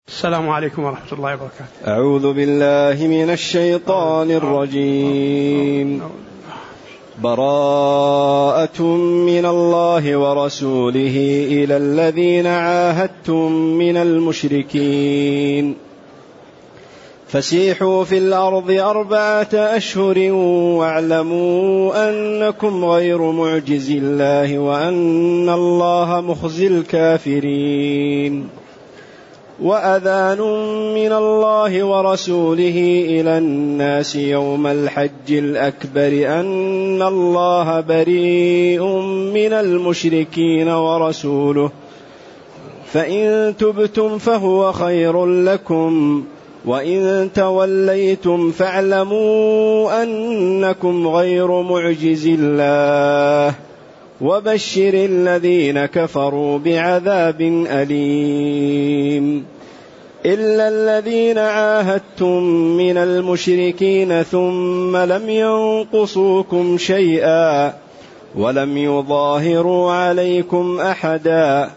السلام عليكم ورحمة الله وبركاته. أعوذ بالله من الشيطان الرجيم. براءة من الله ورسوله إلى الذين عاهدتم من المشركين فسيحوا في الأرض 4 أشهر واعلموا أنكم غير معجز الله وأن الله مخزي الكافرين. وأذان من الله ورسوله إلى الناس يوم الحج الأكبر أن الله بريء من المشركين ورسوله فإن تبتم فهو خير لكم وإن توليتم فاعلموا أنكم غير معجز الله وبشر الذين كفروا بعذاب أليم. إلا الذين عاهدتم من المشركين ثم لم ينقصوكم شيئا ولم يظاهروا عليكم أحدا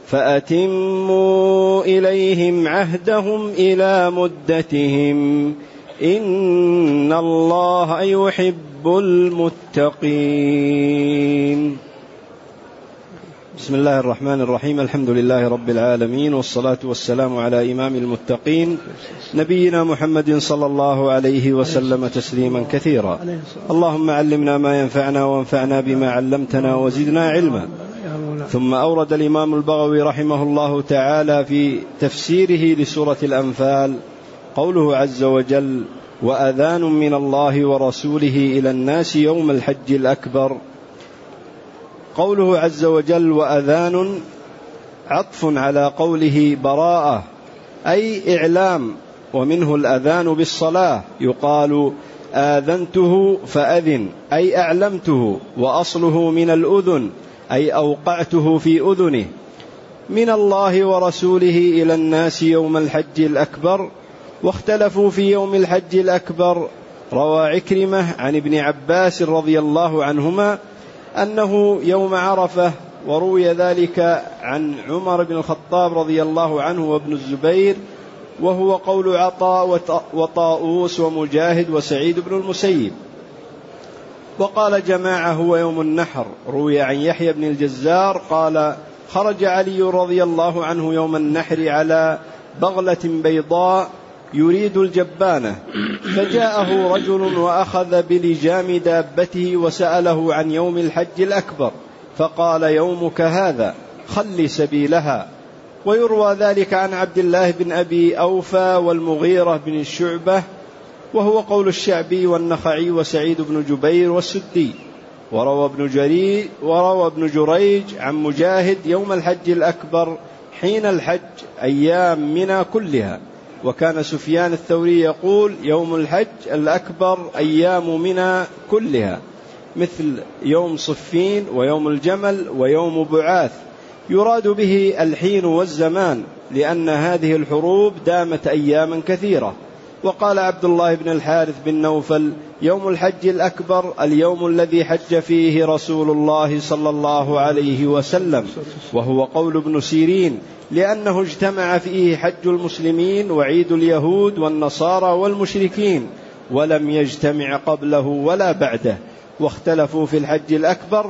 فأتموا إليهم عهدهم إلى مدتهم إن الله يحب المتقين. بسم الله الرحمن الرحيم. الحمد لله رب العالمين والصلاة والسلام على إمام المتقين نبينا محمد صلى الله عليه وسلم تسليما كثيرا. اللهم علمنا ما ينفعنا وانفعنا بما علمتنا وزدنا علما. ثم أورد الإمام البغوي رحمه الله تعالى في تفسيره لسورة الأنفال قوله عز وجل وأذان من الله ورسوله إلى الناس يوم الحج الأكبر. قوله عز وجل وأذان عطف على قوله براءة أي إعلام، ومنه الأذان بالصلاة يقال آذنته فأذن أي أعلمته، وأصله من الأذن أي أوقعته في أذنه. من الله ورسوله إلى الناس يوم الحج الأكبر. واختلفوا في يوم الحج الأكبر. روى عكرمة عن ابن عباس رضي الله عنهما أنه يوم عرفة، وروي ذلك عن عمر بن الخطاب رضي الله عنه وابن الزبير، وهو قول عطاء وطاؤوس ومجاهد وسعيد بن المسيب. وقال جماعة هو يوم النحر. روي عن يحيى بن الجزار قال خرج علي رضي الله عنه يوم النحر على بغلة بيضاء يريد الجبانة، فجاءه رجل وأخذ بلجام دابته وسأله عن يوم الحج الأكبر، فقال يومك هذا خل سبيلها. ويروى ذلك عن عبد الله بن أبي أوفى والمغيرة بن الشعبة، وهو قول الشعبي والنخعي وسعيد بن جبير والسدي. وروى ابن جريج عن مجاهد يوم الحج الأكبر حين الحج أيام منى كلها. وكان سفيان الثوري يقول يوم الحج الأكبر أيام منى كلها، مثل يوم صفين ويوم الجمل ويوم بعاث. يراد به الحين والزمان، لأن هذه الحروب دامت أياما كثيرة. وقال عبد الله بن الحارث بن نوفل يوم الحج الأكبر اليوم الذي حج فيه رسول الله صلى الله عليه وسلم، وهو قول ابن سيرين، لأنه اجتمع فيه حج المسلمين وعيد اليهود والنصارى والمشركين، ولم يجتمع قبله ولا بعده. واختلفوا في الحج الأكبر.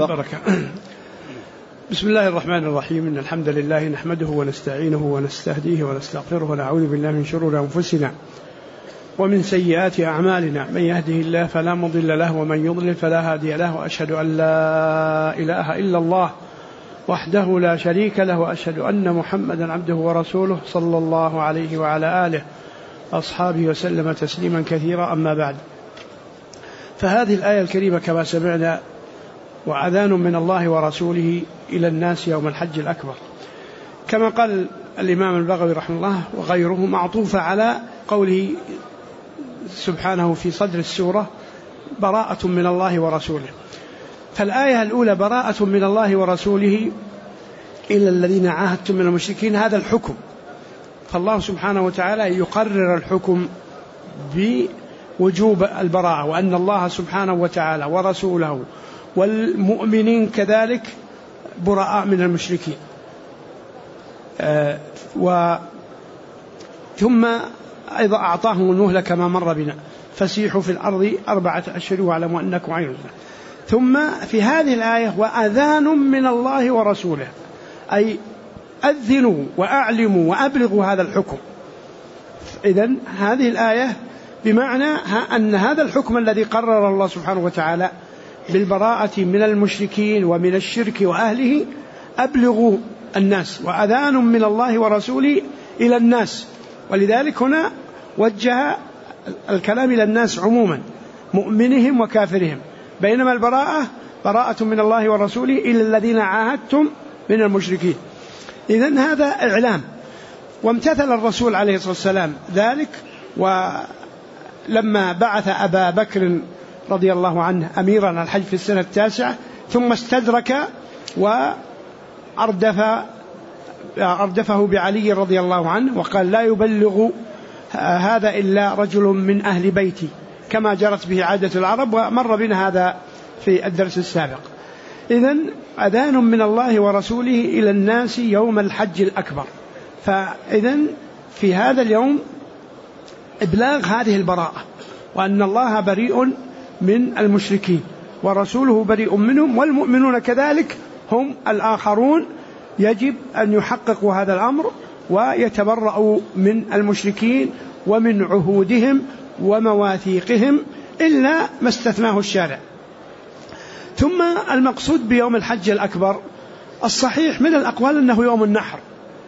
بسم الله الرحمن الرحيم. إن الحمد لله نحمده ونستعينه ونستهديه ونستغفره ونعوذ بالله من شرور أنفسنا ومن سيئات أعمالنا. من يهده الله فلا مضل له ومن يضلل فلا هادي له. وأشهد أن لا إله إلا الله وحده لا شريك له، وأشهد أن محمدا عبده ورسوله صلى الله عليه وعلى آله أصحابه وسلم تسليما كثيرا. أما بعد، فهذه الآية الكريمة كما سمعنا وأذان من الله ورسوله إلى الناس يوم الحج الأكبر، كما قال الإمام البغوي رحمه الله وغيره، معطوفة على قوله سبحانه في صدر السورة براءة من الله ورسوله. فالآية الأولى براءة من الله ورسوله إلى الذين عاهدتم من المشركين، هذا الحكم. فالله سبحانه وتعالى يقرر الحكم بوجوب البراءة، وأن الله سبحانه وتعالى ورسوله والمؤمنين كذلك براء من المشركين. ثم أيضا أعطاهم المهلة كما مر بنا، فسيحوا في الأرض 4 أشهر واعلموا أنكم عين الله. ثم في هذه الآية وأذان من الله ورسوله، أي أذنوا وأعلموا وأبلغوا هذا الحكم. إذن هذه الآية بمعنى أن هذا الحكم الذي قرر الله سبحانه وتعالى بالبراءة من المشركين ومن الشرك وأهله أبلغوا الناس، وأذان من الله ورسوله إلى الناس. ولذلك هنا وجه الكلام إلى الناس عموما، مؤمنهم وكافرهم، بينما البراءة براءة من الله ورسوله إلى الذين عاهدتم من المشركين. إذن هذا إعلام، وامتثل الرسول عليه الصلاة والسلام ذلك. ولما بعث أبا بكر رضي الله عنه أميرا على الحج في السنة 9، ثم استدرك وأردفه بعلي رضي الله عنه، وقال لا يبلغ هذا إلا رجل من أهل بيتي، كما جرت به عادة العرب، ومر بنا هذا في الدرس السابق. إذن أذان من الله ورسوله إلى الناس يوم الحج الأكبر. فإذن في هذا اليوم إبلاغ هذه البراءة، وأن الله بريء من المشركين ورسوله بريء منهم، والمؤمنون كذلك هم الآخرون يجب أن يحققوا هذا الأمر ويتبرؤوا من المشركين ومن عهودهم ومواثيقهم إلا ما استثناه الشارع. ثم المقصود بيوم الحج الأكبر الصحيح من الأقوال أنه يوم النحر،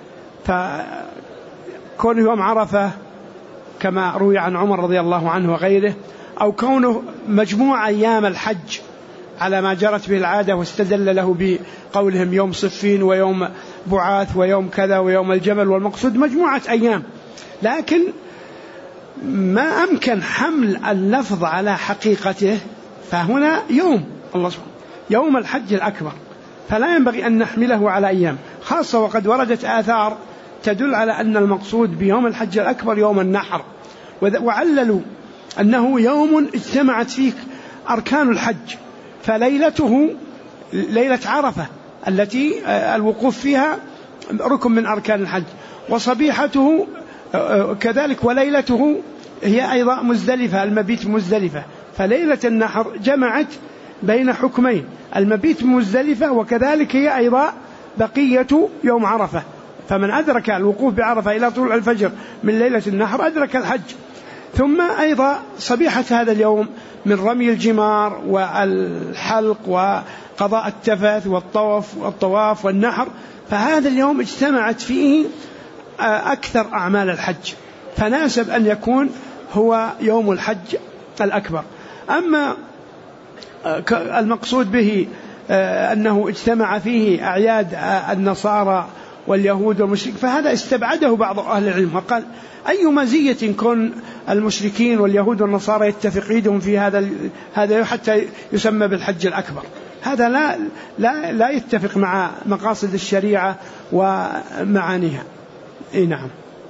فكون يوم عرفة كما روي عن عمر رضي الله عنه وغيره، أو كونه مجموع أيام الحج على ما جرت به العادة، واستدل له بقولهم يوم صفين ويوم بعاث ويوم كذا ويوم الجمل، والمقصود مجموعة أيام. لكن ما أمكن حمل اللفظ على حقيقته، فهنا يوم الله سبحانه يوم الحج الأكبر، فلا ينبغي أن نحمله على أيام، خاصة وقد وردت آثار تدل على أن المقصود بيوم الحج الأكبر يوم النحر، وعللوا أنه يوم اجتمعت فيه أركان الحج، فليلته ليلة عرفة التي الوقوف فيها ركن من أركان الحج، وصبيحته كذلك، وليلته هي أيضا مزدلفة، المبيت مزدلفة. فليلة النحر جمعت بين حكمين، المبيت مزدلفة، وكذلك هي أيضا بقية يوم عرفة. فمن أدرك الوقوف بعرفة إلى طلوع الفجر من ليلة النحر أدرك الحج. ثم أيضا صبيحة هذا اليوم من رمي الجمار والحلق وقضاء التفث والطواف والنحر، فهذا اليوم اجتمعت فيه أكثر أعمال الحج، فناسب أن يكون هو يوم الحج الأكبر. أما المقصود به أنه اجتمع فيه أعياد النصارى واليهود والمشرك، فهذا استبعده بعض أهل العلم وقال أي مزية كون المشركين واليهود والنصارى يتفق عيدهم في هذا حتى يسمى بالحج الأكبر؟ هذا لا يتفق مع مقاصد الشريعة ومعانيها. نعم.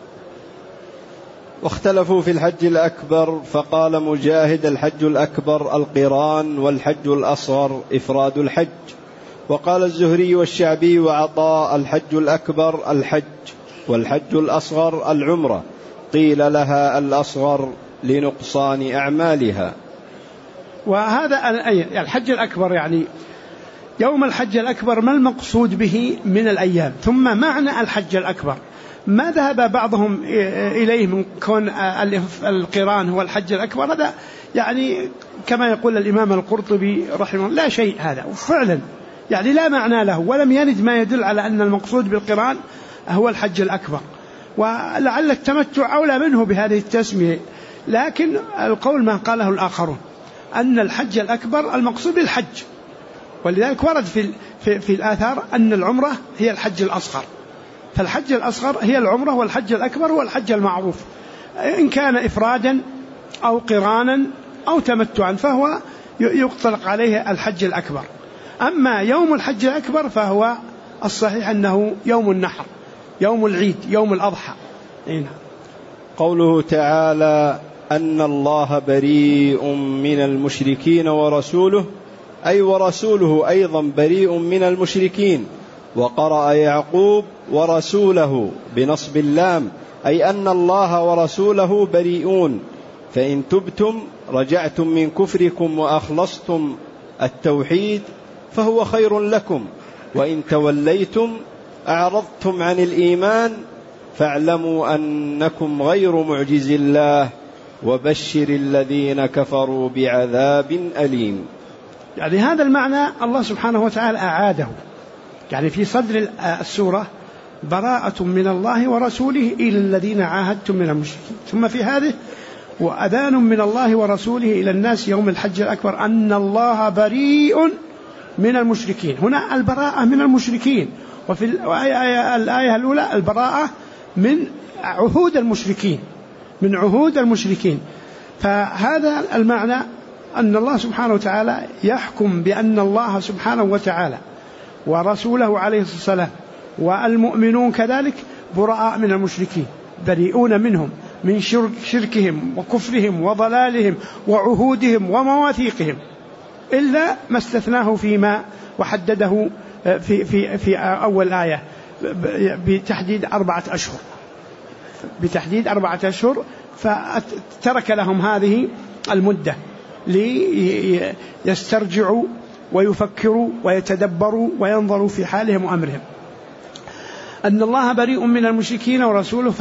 واختلفوا في الحج الأكبر، فقال مجاهد الحج الأكبر القران، والحج الأصغر إفراد الحج. وقال الزهري والشعبي وعطاء الحج الأكبر الحج، والحج الأصغر العمرة، قيل لها الأصغر لنقصان أعمالها. وهذا الحج الأكبر يعني يوم الحج الأكبر ما المقصود به من الأيام، ثم معنى الحج الأكبر ما ذهب بعضهم إليه من كون القران هو الحج الأكبر، هذا يعني كما يقول الإمام القرطبي رحمه الله لا شيء هذا، وفعلا يعني لا معنى له، ولم يرد ما يدل على أن المقصود بالقران هو الحج الأكبر، ولعل التمتع أولى منه بهذه التسمية. لكن القول ما قاله الآخرون أن الحج الأكبر المقصود بالحج، ولذلك ورد في الآثار أن العمرة هي الحج الأصغر، فالحج الأصغر هي العمرة، والحج الأكبر هو الحج المعروف، إن كان إفرادا أو قرانا أو تمتعا فهو يطلق عليه الحج الأكبر. أما يوم الحج الأكبر فهو الصحيح أنه يوم النحر، يوم العيد، يوم الأضحى. قوله تعالى أن الله بريء من المشركين ورسوله، أي ورسوله أيضا بريء من المشركين. وقرأ يعقوب ورسوله بنصب اللام، أي أن الله ورسوله بريئون، فإن تبتم رجعتم من كفركم وأخلصتم التوحيد فهو خير لكم، وإن توليتم أعرضتم عن الإيمان فاعلموا أنكم غير معجز الله وبشر الذين كفروا بعذاب أليم. يعني هذا المعنى الله سبحانه وتعالى أعاده، يعني في صدر السورة براءة من الله ورسوله إلى الذين عاهدتم من المشركين، ثم في هذه وأذان من الله ورسوله إلى الناس يوم الحج الأكبر أن الله بريء من المشركين. هنا البراءة من المشركين، وفي الآية الأولى البراءة من عهود المشركين، من عهود المشركين. فهذا المعنى أن الله سبحانه وتعالى يحكم بأن الله سبحانه وتعالى ورسوله عليه الصلاة والسلام والمؤمنون كذلك براء من المشركين، بريئون منهم من شركهم وكفرهم وضلالهم وعهودهم ومواثيقهم، إلا ما استثناه فيما وحدده في أول آية بتحديد 4 أشهر، بتحديد 4 أشهر، فترك لهم هذه المدة ليسترجعوا ويفكروا ويتدبروا وينظروا في حالهم وأمرهم. أن الله بريء من المشركين ورسوله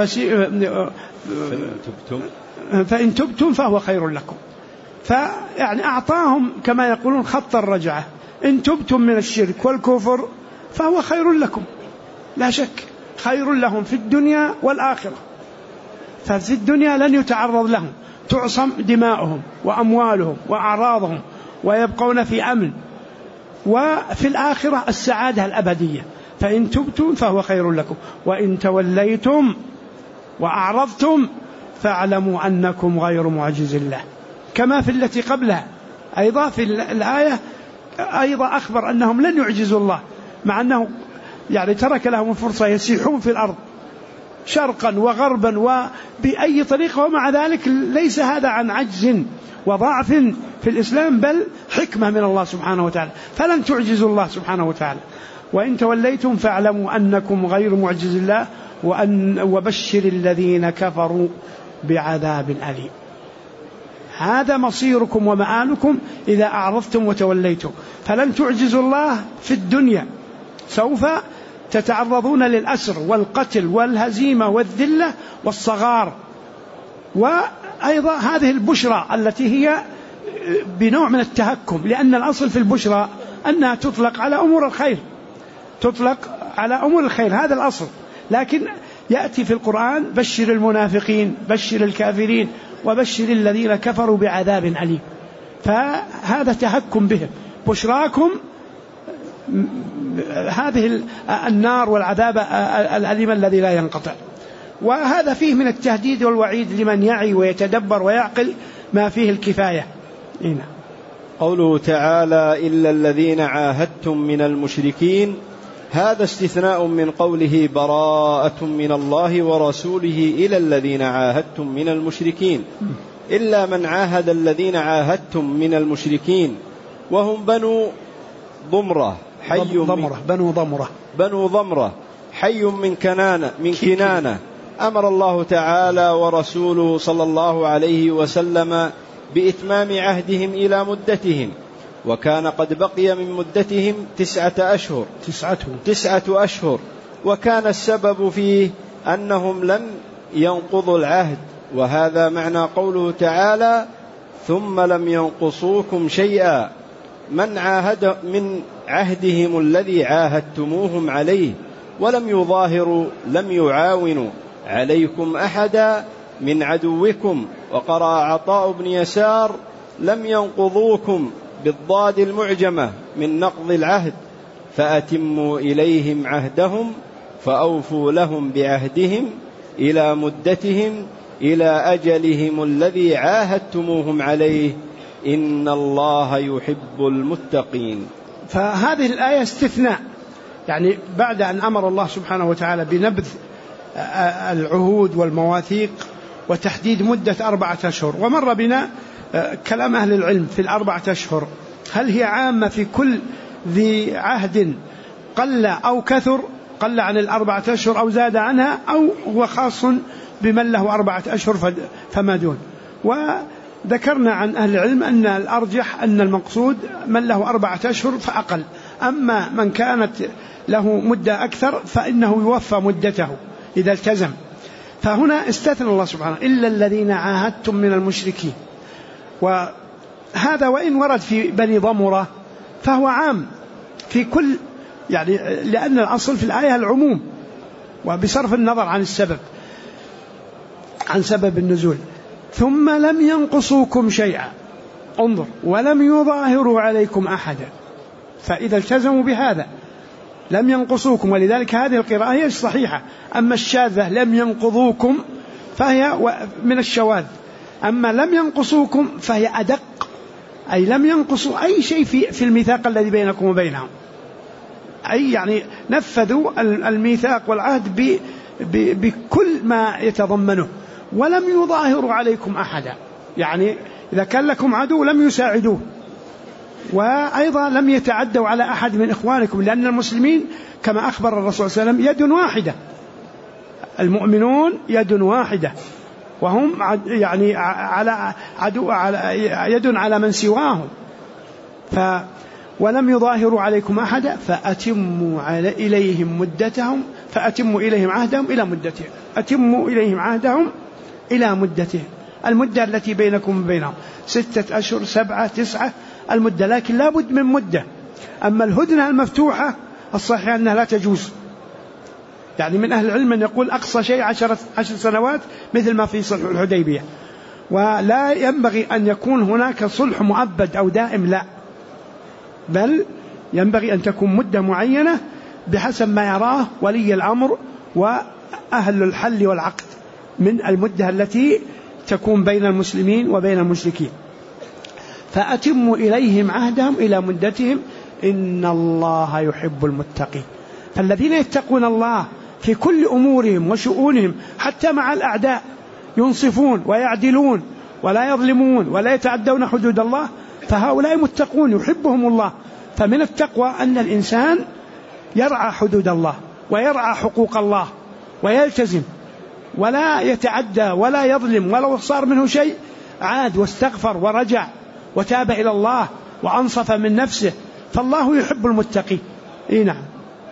فإن تبتم فهو خير لكم. فيعني أعطاهم كما يقولون خط الرجعة، إن تبتم من الشرك والكفر فهو خير لكم، لا شك خير لهم في الدنيا والآخرة. ففي الدنيا لن يتعرض لهم، تعصم دماؤهم وأموالهم وأعراضهم ويبقون في أمن، وفي الآخرة السعادة الأبدية. فإن تبتم فهو خير لكم، وإن توليتم وأعرضتم فاعلموا أنكم غير معجز الله. كما في التي قبلها أيضا في الآية أيضا أخبر أنهم لن يعجزوا الله، مع أنه يعني ترك لهم الفرصة يسيحون في الأرض شرقا وغربا وبأي طريقة، ومع ذلك ليس هذا عن عجز وضعف في الإسلام، بل حكمة من الله سبحانه وتعالى، فلن تعجزوا الله سبحانه وتعالى. وإن توليتم فاعلموا أنكم غير معجز الله وبشر الذين كفروا بعذاب أليم. هذا مصيركم ومآلكم إذا أعرضتم وتوليتم، فلن تعجزوا الله في الدنيا، سوف تتعرضون للأسر والقتل والهزيمة والذلة والصغار. وأيضا هذه البشرى التي هي بنوع من التهكم، لأن الأصل في البشرى أنها تطلق على أمور الخير، تطلق على أمور الخير، هذا الأصل. لكن يأتي في القرآن بشر المنافقين، بشر الكافرين، وبشر الذين كفروا بعذاب أليم. فهذا تهكم بهم، بشراكم هذه النار والعذاب الأليم الذي لا ينقطع. وهذا فيه من التهديد والوعيد لمن يعي ويتدبر ويعقل ما فيه الكفاية. هنا قوله تعالى إلا الذين عاهدتم من المشركين، هذا استثناء من قوله براءة من الله ورسوله إلى الذين عاهدتم من المشركين، إلا من عاهد الذين عاهدتم من المشركين وهم بنو ضمرة بنو ضمرة حي من كنانة. أمر الله تعالى ورسوله صلى الله عليه وسلم بإتمام عهدهم إلى مدتهم، وكان قد بقي من مدتهم 9 أشهر، وكان السبب فيه أنهم لم ينقضوا العهد، وهذا معنى قوله تعالى ثم لم ينقصوكم شيئا، من عهدهم الذي عاهدتموهم عليه، ولم يظاهروا لم يعاونوا عليكم أحدا من عدوكم. وقرأ عطاء بن يسار لم ينقضوكم بالضاد المعجمة من نقض العهد، فأتموا إليهم عهدهم فأوفوا لهم بعهدهم إلى مدتهم إلى أجلهم الذي عاهدتموهم عليه، إن الله يحب المتقين. فهذه الآية استثناء، يعني بعد أن أمر الله سبحانه وتعالى بنبذ العهود والمواثيق وتحديد مدة 4 أشهر، ومر بنا كلام أهل العلم في 4 أشهر، هل هي عامة في كل ذي عهد قل أو كثر، قل عن 4 أشهر أو زاد عنها، أو هو خاص بمن له 4 أشهر فما دون. وذكرنا عن أهل العلم أن الأرجح أن المقصود من له 4 أشهر فأقل، أما من كانت له مدة أكثر فإنه يوفى مدته إذا التزم. فهنا استثنى الله سبحانه إلا الذين عاهدتم من المشركين، وهذا وإن ورد في بني ضمرة فهو عام في كل، يعني لأن الأصل في الآية العموم، وبصرف النظر عن السبب، عن سبب النزول. ثم لم ينقصوكم شيئا، انظر، ولم يظاهروا عليكم أحدا، فإذا التزموا بهذا لم ينقصوكم، ولذلك هذه القراءة هي الصحيحة. أما الشاذة لم ينقضوكم فهي من الشواذ، أما لم ينقصوكم فهي أدق، أي لم ينقصوا أي شيء في الميثاق الذي بينكم وبينهم، أي يعني نفذوا الميثاق والعهد بكل ما يتضمنه. ولم يظاهروا عليكم أحدا، يعني إذا كان لكم عدو لم يساعدوه، وأيضا لم يتعدوا على أحد من إخوانكم، لأن المسلمين كما أخبر الرسول صلى الله عليه وسلم يد واحدة، المؤمنون يد واحدة، وهم يعني على عدو، يد على من سواهم. ولم يظاهروا عليكم أحدا فأتموا إليهم مدتهم، فأتموا إليهم عهدهم إلى مدتهم، أتموا إليهم عهدهم إلى مدتهم، المدة التي بينكم وبينهم 6 أشهر 7 9 المدة، لكن لا بد من مدة. أما الهدنة المفتوحة الصحيح أنها لا تجوز، يعني من أهل العلم من يقول أقصى شيء 10 سنوات مثل ما في صلح الحديبية، ولا ينبغي أن يكون هناك صلح مؤبد أو دائم، لا، بل ينبغي أن تكون مدة معينة بحسب ما يراه ولي الأمر وأهل الحل والعقد من المدة التي تكون بين المسلمين وبين المشركين. فأتموا إليهم عهدهم إلى مدتهم إن الله يحب المتقين. فالذين يتقون الله في كل أمورهم وشؤونهم حتى مع الأعداء ينصفون ويعدلون ولا يظلمون ولا يتعدون حدود الله، فهؤلاء متقون يحبهم الله. فمن التقوى أن الإنسان يرعى حدود الله ويرعى حقوق الله ويلتزم ولا يتعدى ولا يظلم، ولو صار منه شيء عاد واستغفر ورجع وتاب إلى الله وأنصف من نفسه، فالله يحب المتقين. نعم.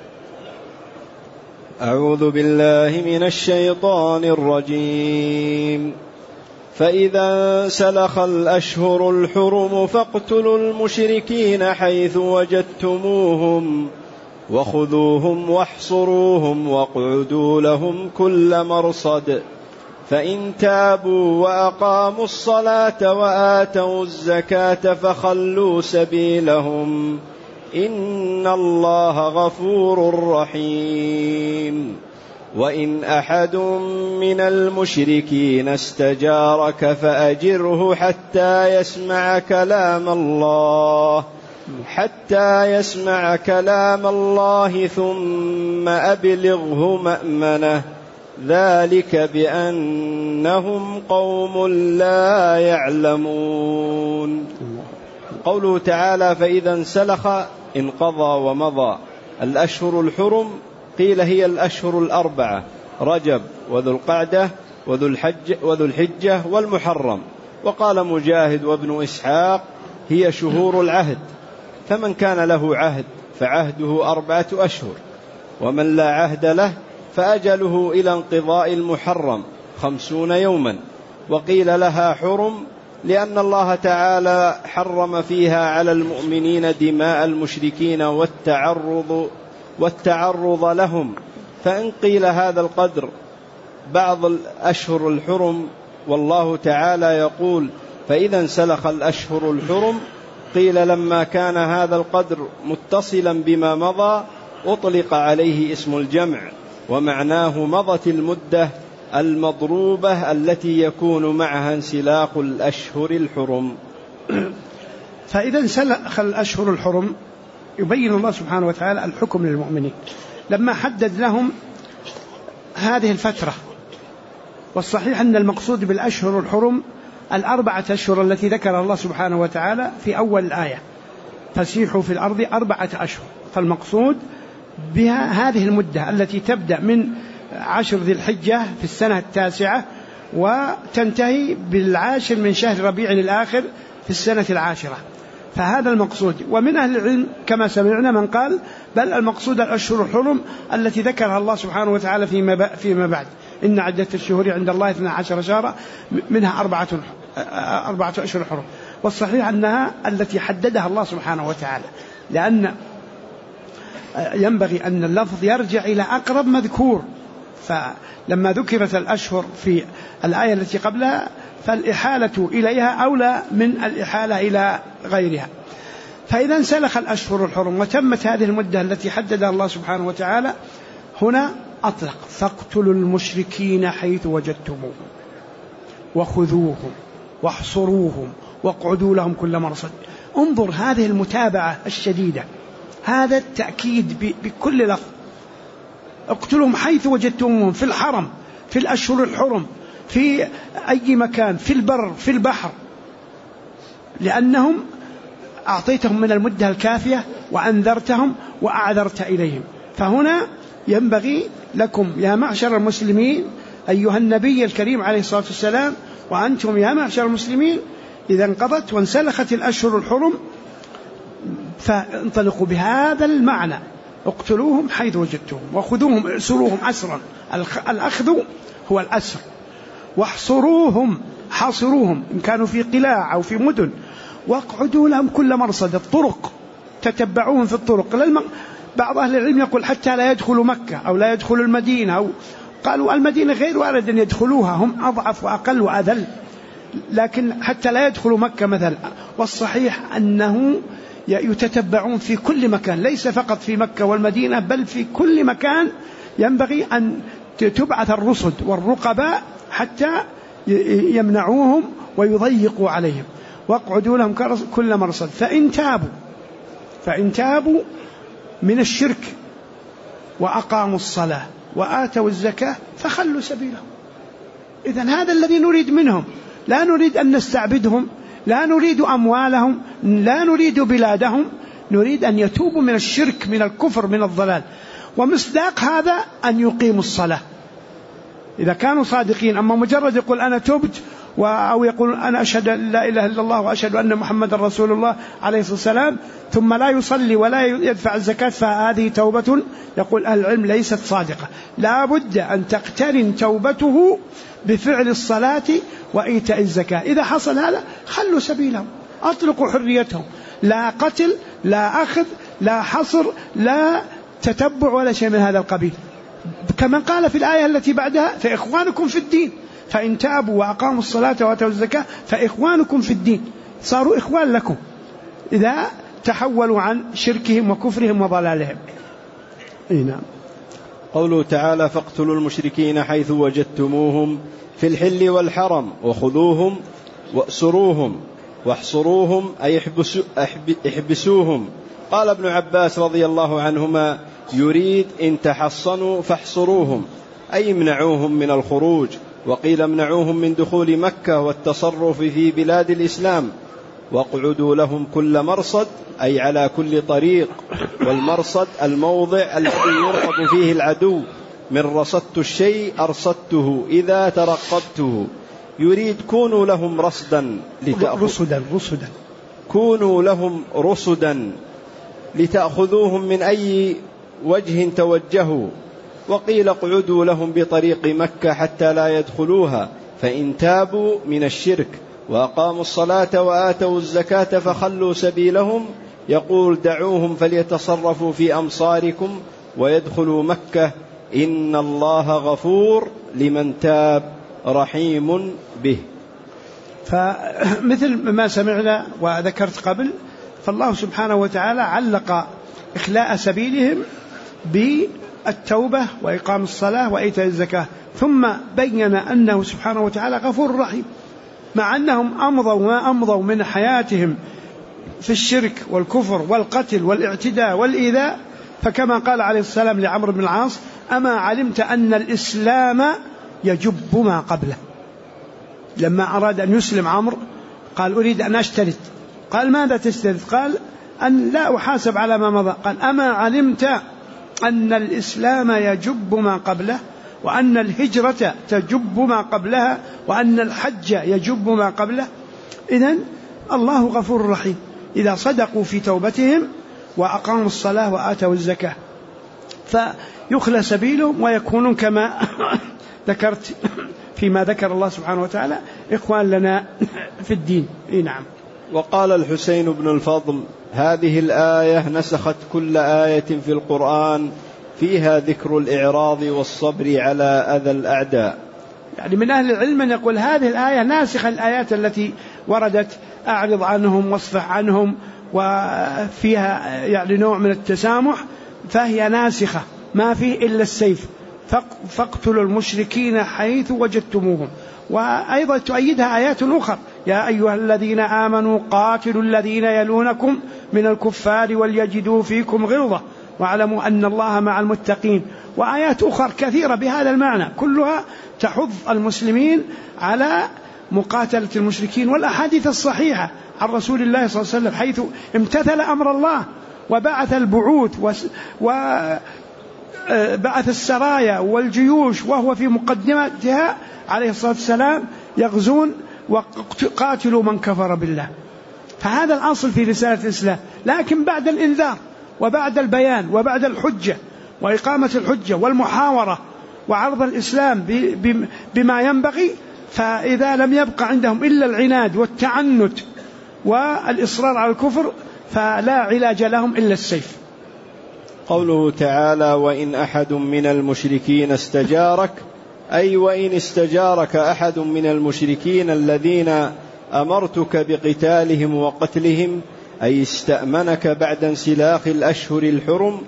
أعوذ بالله من الشيطان الرجيم. فإذا سلخ الأشهر الحرم فاقتلوا المشركين حيث وجدتموهم وخذوهم واحصروهم واقعدوا لهم كل مرصد، فإن تابوا وأقاموا الصلاة وآتوا الزكاة فخلوا سبيلهم إن الله غفور رحيم. وإن أحد من المشركين استجارك فأجره حتى يسمع كلام الله ثم أبلغه مأمنه، ذلك بأنهم قوم لا يعلمون. قوله تعالى فإذا انسلخ انقضى ومضى الأشهر الحرم، قيل هي الأشهر 4 رجب وذو القعدة وذو الحجة والمحرم. وقال مجاهد وابن إسحاق هي شهور العهد، فمن كان له عهد فعهده 4 أشهر، ومن لا عهد له فأجله إلى انقضاء المحرم 50 يوما. وقيل لها حرم لأن الله تعالى حرم فيها على المؤمنين دماء المشركين والتعرض لهم. فإن قيل هذا القدر بعض الأشهر الحرم والله تعالى يقول فإذا انسلخ الأشهر الحرم، قيل لما كان هذا القدر متصلا بما مضى أطلق عليه اسم الجمع، ومعناه مضت المدة المضروبة التي يكون معها انسلاخ الأشهر الحرم. فإذا انسلخ الأشهر الحرم يبين الله سبحانه وتعالى الحكم للمؤمنين لما حدد لهم هذه الفترة. والصحيح أن المقصود بالأشهر الحرم 4 أشهر التي ذكر الله سبحانه وتعالى في أول الآية، فسيحوا في الأرض 4 أشهر. فالمقصود بها هذه المدة التي تبدأ من 10 ذي الحجة في السنة 9 وتنتهي 10 من شهر ربيع الآخر في السنة 10. فهذا المقصود. ومن أهل العلم كما سمعنا من قال بل المقصود الأشهر الحرم التي ذكرها الله سبحانه وتعالى فيما بعد، إن عدة الشهور عند الله 12 شهرا منها 4 أشهر حرم. والصحيح أنها التي حددها الله سبحانه وتعالى، لأن ينبغي أن اللفظ يرجع إلى أقرب مذكور، فلما ذكرت الأشهر في الآية التي قبلها فالإحالة إليها أولى من الإحالة إلى غيرها. فإذا انسلخ الأشهر الحرم وتمت هذه المدة التي حددها الله سبحانه وتعالى، هنا أطلق فاقتلوا المشركين حيث وجدتموهم وخذوهم واحصروهم واقعدوا لهم كل مرصد. انظر هذه المتابعة الشديدة، هذا التأكيد بكل لفظ. اقتلهم حيث وجدتموهم، في الحرم، في الأشهر الحرم، في أي مكان، في البر في البحر، لأنهم أعطيتهم من المدة الكافية وأنذرتهم وأعذرت إليهم. فهنا ينبغي لكم يا معشر المسلمين أيها النبي الكريم عليه الصلاة والسلام، وأنتم يا معشر المسلمين إذا انقضت وانسلخت الأشهر الحرم فانطلقوا بهذا المعنى، اقتلوهم حيث وجدتهم وخذوهم اسروهم أسرا، الأخذ هو الأسر، واحصروهم حاصروهم إن كانوا في قلاع أو في مدن، واقعدوا لهم كل مرصد، الطرق تتبعوهم في الطرق. بعض أهل العلم يقول حتى لا يدخلوا مكة أو لا يدخلوا المدينة، أو قالوا المدينة غير وارد أن يدخلوها، هم أضعف وأقل وأذل، لكن حتى لا يدخلوا مكة مثلا. والصحيح أنه يتتبعون في كل مكان، ليس فقط في مكة والمدينة بل في كل مكان. ينبغي أن تبعث الرصد والرقباء حتى يمنعوهم ويضيقوا عليهم. واقعدوا لهم كل مرصد فإن تابوا من الشرك وأقاموا الصلاة وآتوا الزكاة فخلوا سبيلهم. إذن هذا الذي نريد منهم، لا نريد أن نستعبدهم، لا نريد أموالهم، لا نريد بلادهم، نريد أن يتوبوا من الشرك، من الكفر، من الضلال. ومصداق هذا أن يقيموا الصلاة إذا كانوا صادقين. أما مجرد يقول أنا تبت أو يقول أنا أشهد أن لا إله إلا الله وأشهد أن محمد رسول الله عليه الصلاة والسلام ثم لا يصلي ولا يدفع الزكاة، فهذه توبة يقول أهل العلم ليست صادقة. لا بد أن تقترن توبته بفعل الصلاة وإيتاء الزكاة. إذا حصل هذا خلوا سبيلهم، أطلقوا حريتهم، لا قتل، لا أخذ، لا حصر، لا تتبع ولا شيء من هذا القبيل. كما قال في الآية التي بعدها فإخوانكم في الدين، فإن تابوا وأقاموا الصلاة وآتوا الزكاة فإخوانكم في الدين، صاروا إخوان لكم إذا تحولوا عن شركهم وكفرهم وضلالهم. نعم. قوله تعالى فاقتلوا المشركين حيث وجدتموهم في الحل والحرم وخذوهم وأسروهم واحصروهم أي احبسوهم. قال ابن عباس رضي الله عنهما يريد إن تحصنوا فاحصروهم أي امنعوهم من الخروج، وقيل امنعوهم من دخول مكة والتصرف في بلاد الإسلام. واقعدوا لهم كل مرصد أي على كل طريق، والمرصد الموضع الذي يرقب فيه العدو، من رصدت الشيء أرصدته إذا ترقبته. يريد كونوا لهم رصدا كونوا لهم رصدا لتأخذوهم من أي وجه توجهوا. وقيل اقعدوا لهم بطريق مكة حتى لا يدخلوها، فإن تابوا من الشرك وأقاموا الصلاة وآتوا الزكاة فخلوا سبيلهم. يقول دعوهم فليتصرفوا في أمصاركم ويدخلوا مكة، إن الله غفور لمن تاب رحيم به. فمثل ما سمعنا وذكرت قبل، فالله سبحانه وتعالى علق إخلاء سبيلهم بالتوبة وإقام الصلاة وإيتاء الزكاة، ثم بين أنه سبحانه وتعالى غفور رحيم، مع أنهم أمضوا ما أمضوا من حياتهم في الشرك والكفر والقتل والاعتداء والإيذاء. فكما قال عليه السلام لعمرو بن العاص أما علمت أن الإسلام يجب ما قبله. لما أراد أن يسلم عمرو قال أريد أن أشترط. قال ماذا تشترط؟ قال أن لا أحاسب على ما مضى. قال أما علمت أن الإسلام يجب ما قبله، وأن الهجرة تجب ما قبلها، وأن الحج يجب ما قبله. إذن الله غفور رحيم إذا صدقوا في توبتهم وأقاموا الصلاة وآتوا الزكاة، فيخلى سبيلهم ويكونون كما ذكرت فيما ذكر الله سبحانه وتعالى إخوان لنا في الدين. نعم. وقال الحسين بن الفضل: هذه الآية نسخت كل آية في القرآن فيها ذكر الإعراض والصبر على أذى الأعداء. يعني من أهل العلم من يقول هذه الآية ناسخة الآيات التي وردت أعرض عنهم واصفح عنهم وفيها يعني نوع من التسامح، فهي ناسخة ما فيه إلا السيف، فاقتلوا المشركين حيث وجدتموهم. وأيضا تؤيدها آيات أخرى: يا أيها الذين آمنوا قاتلوا الذين يلونكم من الكفار وليجدوا فيكم غلظة واعلموا أن الله مع المتقين. وآيات أخرى كثيرة بهذا المعنى كلها تحض المسلمين على مقاتلة المشركين. والأحاديث الصحيحة عن رسول الله صلى الله عليه وسلم حيث امتثل أمر الله وبعث البعوث بعث السرايا والجيوش وهو في مقدمتها عليه الصلاة والسلام يغزون وقاتلوا من كفر بالله. فهذا الأصل في رسالة الإسلام. لكن بعد الإنذار وبعد البيان وبعد الحجة وإقامة الحجة والمحاورة وعرض الإسلام بما ينبغي، فإذا لم يبقى عندهم إلا العناد والتعنت والإصرار على الكفر فلا علاج لهم إلا السيف. قوله تعالى: وإن أحد من المشركين استجارك، أي وإن استجارك أحد من المشركين الذين أمرتك بقتالهم وقتلهم، أي استأمنك بعد انسلاخ الأشهر الحرم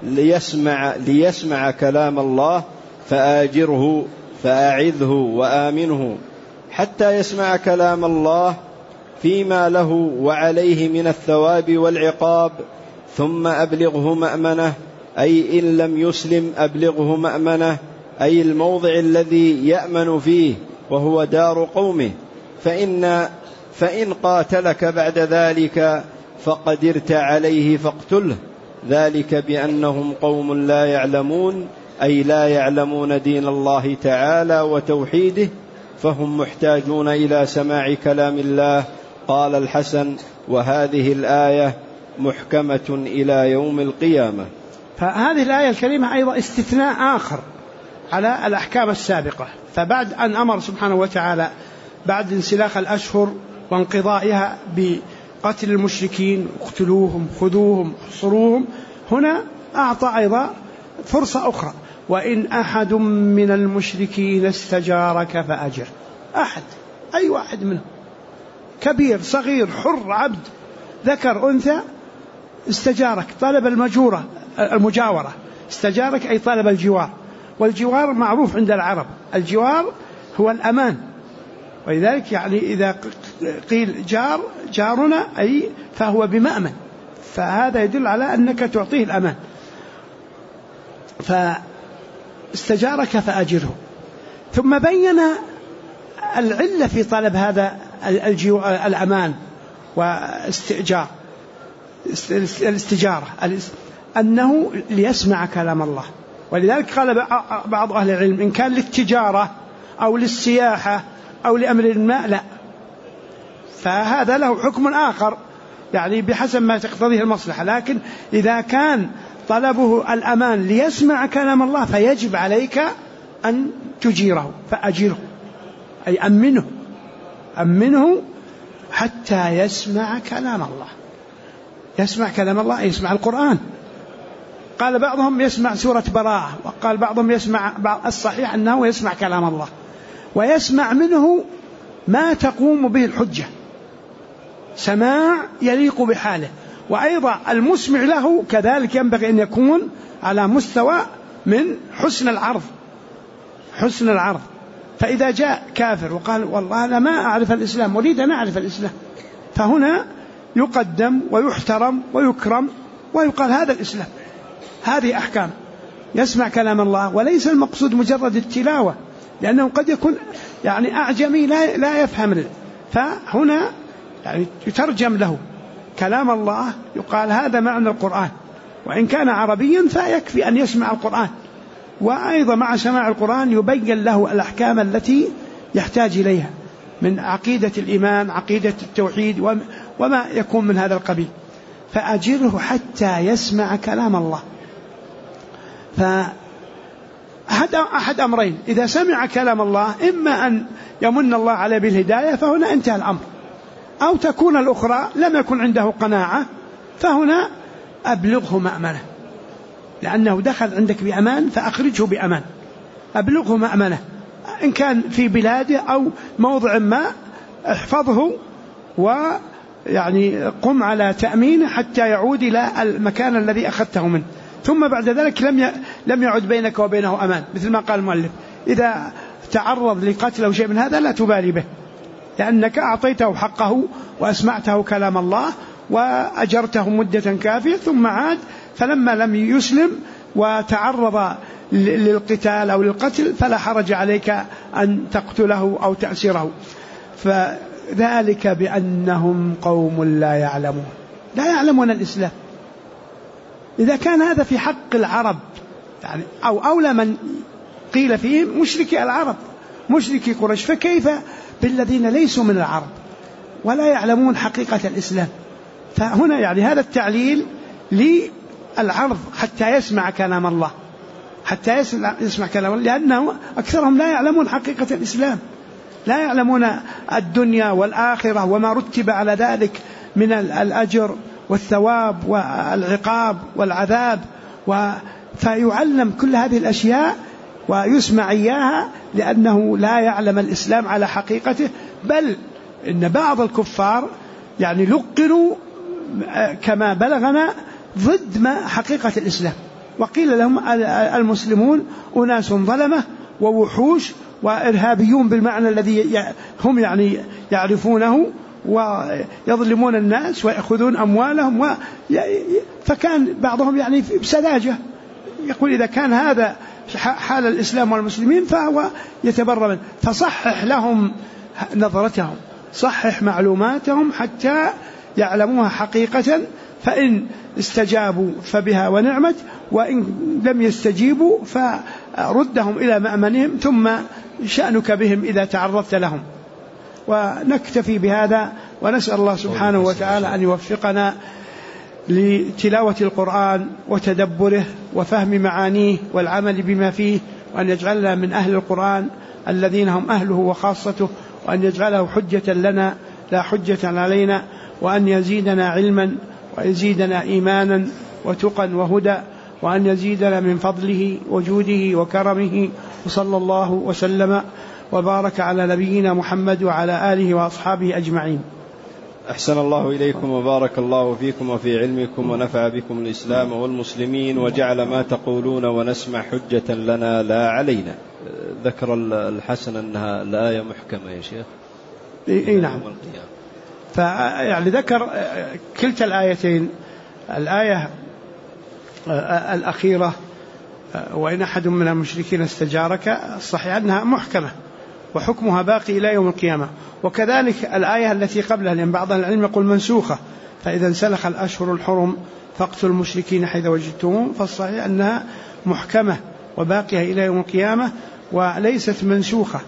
ليسمع كلام الله، فآجره فأعذه وآمنه حتى يسمع كلام الله فيما له وعليه من الثواب والعقاب، ثم أبلغه مأمنه، أي إن لم يسلم أبلغه مأمنه، أي الموضع الذي يأمن فيه وهو دار قومه، فإن قاتلك بعد ذلك فقدرت عليه فاقتله، ذلك بأنهم قوم لا يعلمون، أي لا يعلمون دين الله تعالى وتوحيده، فهم محتاجون إلى سماع كلام الله. قال الحسن: وهذه الآية محكمة إلى يوم القيامة. فهذه الآية الكريمة أيضا استثناء آخر على الأحكام السابقة. فبعد أن أمر سبحانه وتعالى بعد انسلاخ الأشهر وانقضائها بقتل المشركين، اقتلوهم خذوهم احصروهم، هنا أعطى أيضا فرصة أخرى: وإن أحد من المشركين استجارك فأجر. أحد، أي واحد منهم، كبير صغير حر عبد ذكر أنثى، استجارك طلب المجاورة. استجارك أي طلب الجوار، والجوار معروف عند العرب، الجوار هو الأمان، ولذلك يعني إذا قيل جارنا أي فهو بمأمن، فهذا يدل على أنك تعطيه الأمان. فاستجارك فأجره. ثم بين العلة في طلب هذا الأمان واستئجار الاستجارة، أنه ليسمع كلام الله. ولذلك قال بعض أهل العلم إن كان للتجارة أو للسياحة أو لأمر ما لا، فهذا له حكم آخر يعني بحسب ما تقتضيه المصلحة. لكن إذا كان طلبه الأمان ليسمع كلام الله فيجب عليك أن تجيره، فأجره أي أمنه حتى يسمع كلام الله. يسمع كلام الله يسمع القرآن. قال بعضهم يسمع سورة براءة، وقال بعضهم يسمع، الصحيح أنه يسمع كلام الله، ويسمع منه ما تقوم به الحجة، سماع يليق بحاله. وأيضا المسمع له كذلك ينبغي أن يكون على مستوى من حسن العرض. فإذا جاء كافر وقال والله أنا ما أعرف الإسلام أريد أن أعرف الإسلام، فهنا يقدم ويحترم ويكرم ويقال هذا الإسلام، هذه أحكام. يسمع كلام الله، وليس المقصود مجرد التلاوة، لأنه قد يكون يعني أعجمي لا يفهم، فهنا يعني يترجم له كلام الله، يقال هذا معنى القرآن، وإن كان عربيا فيكفي أن يسمع القرآن، وأيضا مع سماع القرآن يبين له الأحكام التي يحتاج إليها من عقيدة الإيمان، عقيدة التوحيد، وما يكون من هذا القبيل. فأجره حتى يسمع كلام الله. فأحد أمرين: إذا سمع كلام الله إما أن يمن الله عليه بالهداية فهنا انتهى الأمر، أو تكون الأخرى لم يكن عنده قناعة فهنا أبلغه مأمنة، لأنه دخل عندك بأمان فأخرجه بأمان، أبلغه مأمنة، إن كان في بلاده أو موضع ما احفظه ويعني قم على تأمينه حتى يعود إلى المكان الذي أخذته منه، ثم بعد ذلك لم يعد بينك وبينه أمان، مثل ما قال المؤلف: إذا تعرض لقتل أو شيء من هذا لا تبالي به، لأنك أعطيته حقه وأسمعته كلام الله وأجرته مدة كافية، ثم عاد، فلما لم يسلم وتعرض للقتال أو للقتل فلا حرج عليك أن تقتله أو تأسره. فذلك بأنهم قوم لا يعلمون الإسلام. إذا كان هذا في حق العرب يعني أو أولى من قيل فيهم مشركي العرب، مشركي قريش، فكيف بالذين ليسوا من العرب ولا يعلمون حقيقة الإسلام؟ فهنا يعني هذا التعليل للعرض حتى يسمع كلام الله، حتى يسمع كلام الله، لأنه أكثرهم لا يعلمون حقيقة الإسلام، لا يعلمون الدنيا والآخرة وما رتب على ذلك من الأجر والثواب والعقاب والعذاب، فيعلم كل هذه الأشياء ويسمع إياها لأنه لا يعلم الإسلام على حقيقته. بل إن بعض الكفار يعني لقنوا كما بلغنا ضد ما حقيقة الإسلام، وقيل لهم المسلمون أناس ظلمة ووحوش وإرهابيون بالمعنى الذي هم يعني يعرفونه، ويظلمون الناس ويأخذون أموالهم، فكان بعضهم يعني بسذاجة يقول إذا كان هذا حال الإسلام والمسلمين فهو يتبرأ منه. فصحح لهم نظرتهم، صحح معلوماتهم حتى يعلموها حقيقة، فإن استجابوا فبها ونعمت، وإن لم يستجيبوا فردهم إلى مأمنهم، ثم شأنك بهم إذا تعرضت لهم. ونكتفي بهذا، ونسأل الله سبحانه وتعالى أن يوفقنا لتلاوة القرآن وتدبره وفهم معانيه والعمل بما فيه، وأن يجعلنا من أهل القرآن الذين هم أهله وخاصته، وأن يجعله حجة لنا لا حجة علينا، وأن يزيدنا علما ويزيدنا إيمانا وتقا وهدى، وأن يزيدنا من فضله وجوده وكرمه. وصلى الله وسلم وبارك على نبينا محمد وعلى آله وأصحابه أجمعين. أحسن الله إليكم وبارك الله فيكم وفي علمكم، ونفع بكم الإسلام والمسلمين، وجعل ما تقولون ونسمع حجة لنا لا علينا. ذكر الحسن أنها الآية محكمة يا شيخ. نعم. فيعني ذكر كلتا الآيتين، الآية الأخيرة وإن أحد من المشركين استجارك، الصحيح أنها محكمة وحكمها باقي إلى يوم القيامة. وكذلك الآية التي قبلها، لأن بعض العلم يقول منسوخة: فإذا انسلخ الأشهر الحرم فاقتلوا المشركين حيث وجدتموهم. فالصحيح أنها محكمة وباقية إلى يوم القيامة وليست منسوخة،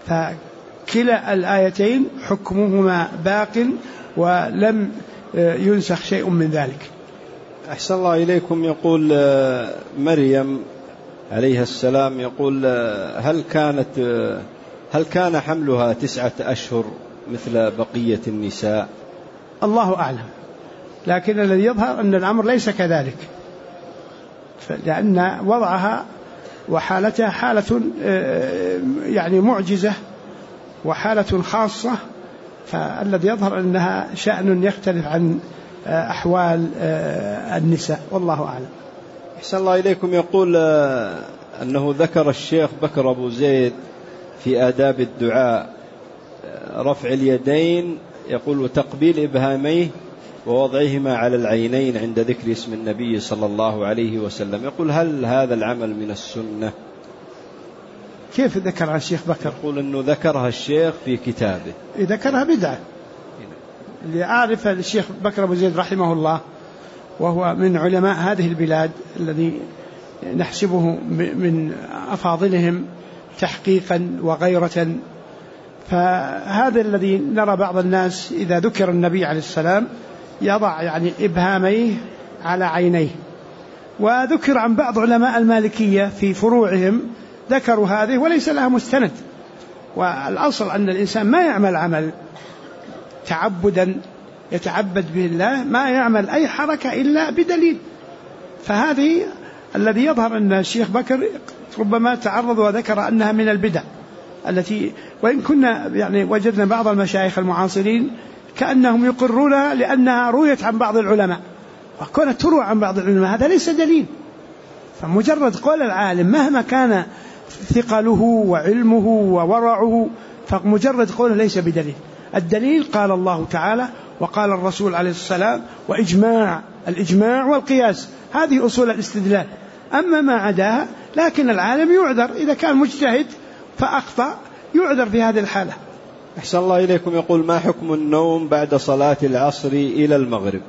فكلا الآيتين حكمهما باق ولم ينسخ شيء من ذلك. أحسن الله إليكم. يقول مريم عليها السلام، يقول هل كان حملها 9 أشهر مثل بقية النساء؟ الله أعلم، لكن الذي يظهر أن الأمر ليس كذلك، لأن وضعها وحالتها حالة يعني معجزة وحالة خاصة، فالذي يظهر أنها شأن يختلف عن أحوال النساء، والله أعلم. أحسن الله إليكم. يقول أنه ذكر الشيخ بكر أبو زيد في آداب الدعاء رفع اليدين، يقول وتقبيل إبهاميه ووضعهما على العينين عند ذكر اسم النبي صلى الله عليه وسلم. يقول هل هذا العمل من السنة؟ كيف ذكر عن الشيخ بكر؟ يقول أنه ذكرها الشيخ في كتابه. ذكرها بدعة. اللي أعرف الشيخ بكر أبو زيد رحمه الله وهو من علماء هذه البلاد الذي نحسبه من أفاضلهم تحقيقا وغيرة. فهذا الذي نرى بعض الناس إذا ذكر النبي عليه السلام يضع يعني إبهاميه على عينيه. وذكر عن بعض علماء المالكية في فروعهم ذكروا هذه وليس لها مستند. والأصل أن الإنسان ما يعمل عمل تعبدا يتعبد به الله، ما يعمل أي حركة إلا بدليل. فهذه الذي يظهر أن الشيخ بكر ربما تعرض وذكر أنها من البدع التي، وإن كنا يعني وجدنا بعض المشايخ المعاصرين كأنهم يقرونها لأنها رويت عن بعض العلماء، وكانت تروى عن بعض العلماء هذا ليس دليل. فمجرد قول العالم مهما كان ثقله وعلمه وورعه فمجرد قوله ليس بدليل. الدليل قال الله تعالى وقال الرسول عليه السلام وإجماع، الإجماع والقياس هذه أصول الاستدلال. أما ما عداها لكن العالم يعذر إذا كان مجتهد فأخطأ، يعذر في هذه الحالة. أحسن الله إليكم. يقول ما حكم النوم بعد صلاة العصر إلى المغرب؟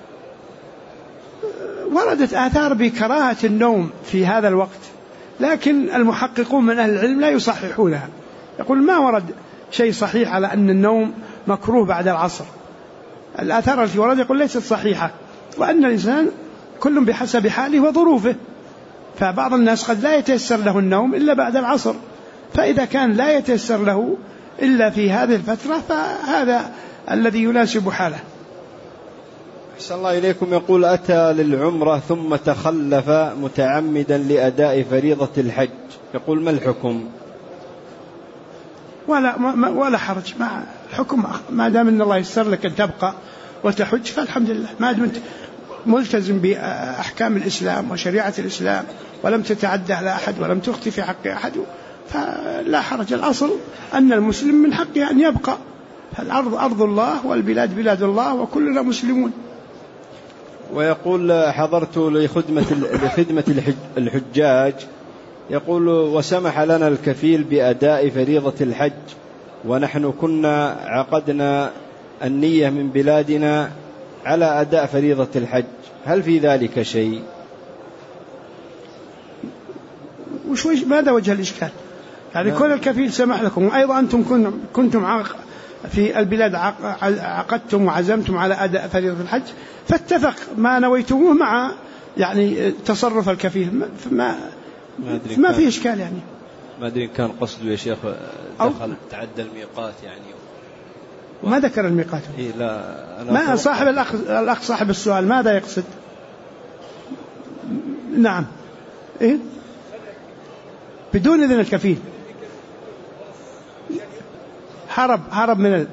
وردت آثار بكراهة النوم في هذا الوقت، لكن المحققون من أهل العلم لا يصححونها، يقول ما ورد شيء صحيح على أن النوم مكروه بعد العصر. الآثار التي ورد يقول ليست صحيحة، وأن الإنسان كل بحسب حاله وظروفه، فبعض الناس قد لا يتيسر له النوم إلا بعد العصر، فإذا كان لا يتيسر له إلا في هذه الفترة فهذا الذي يناسب حاله. أحسن الله إليكم. يقول أتى للعمرة ثم تخلف متعمدا لأداء فريضة الحج، يقول ما الحكم؟ ولا حرج، مع الحكم ما دام أن الله يسر لك أن تبقى وتحج فالحمد لله، ما دمت ملتزم بأحكام الإسلام وشريعة الإسلام ولم تتعدى على أحد ولم تخطي في حق أحد فلا حرج. الأصل أن المسلم من حقه أن يبقى، الأرض أرض الله والبلاد بلاد الله وكلنا مسلمون. ويقول حضرت لخدمة الحجاج، يقول وسمح لنا الكفيل بأداء فريضة الحج ونحن كنا عقدنا النية من بلادنا على أداء فريضة الحج، هل في ذلك شيء؟ ماذا وجه الإشكال؟ يعني كل الكفيل سمح لكم، وأيضا أنتم كنتم في البلاد عقدتم وعزمتم على أداء فريضة الحج، فاتفق ما نويتموه مع يعني تصرف الكفيل، ما في إشكال. يعني ما أدري كان قصده يا شيخ دخل تعدى الميقات يعني، ما ذكر الميقات. إيه لا ما صاحب الأخ صاحب السؤال ماذا يقصد؟ نعم إيه؟ بدون إذن الكفيل هرب من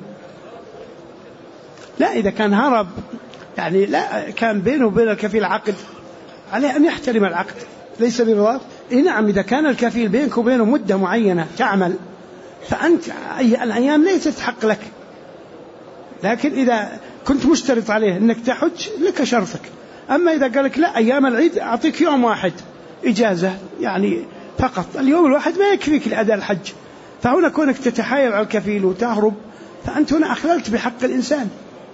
لا، إذا كان هرب يعني لا، كان بينه وبين الكفيل عقد عليه أن يحترم العقد ليس برضاه. إيه نعم، إذا كان الكفيل بينك وبينه مدة معينة تعمل فأنت الأيام ليست حق لك، لكن إذا كنت مشترط عليه أنك تحج لك شرطك. أما إذا قال لك لا أيام العيد أعطيك يوم واحد إجازة يعني فقط، اليوم الواحد ما يكفيك لأداء الحج، فهنا كونك تتحايل على الكفيل وتهرب فأنت هنا أخللت بحق الإنسان.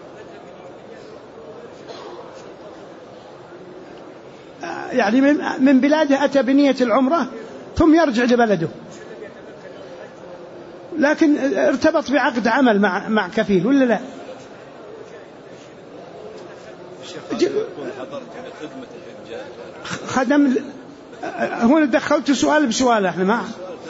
يعني من بلاده أتى بنية العمرة ثم يرجع لبلده، لكن ارتبط بعقد عمل مع كفيل ولا لا؟ خدم هنا دخلت سؤال بسؤال، احنا ما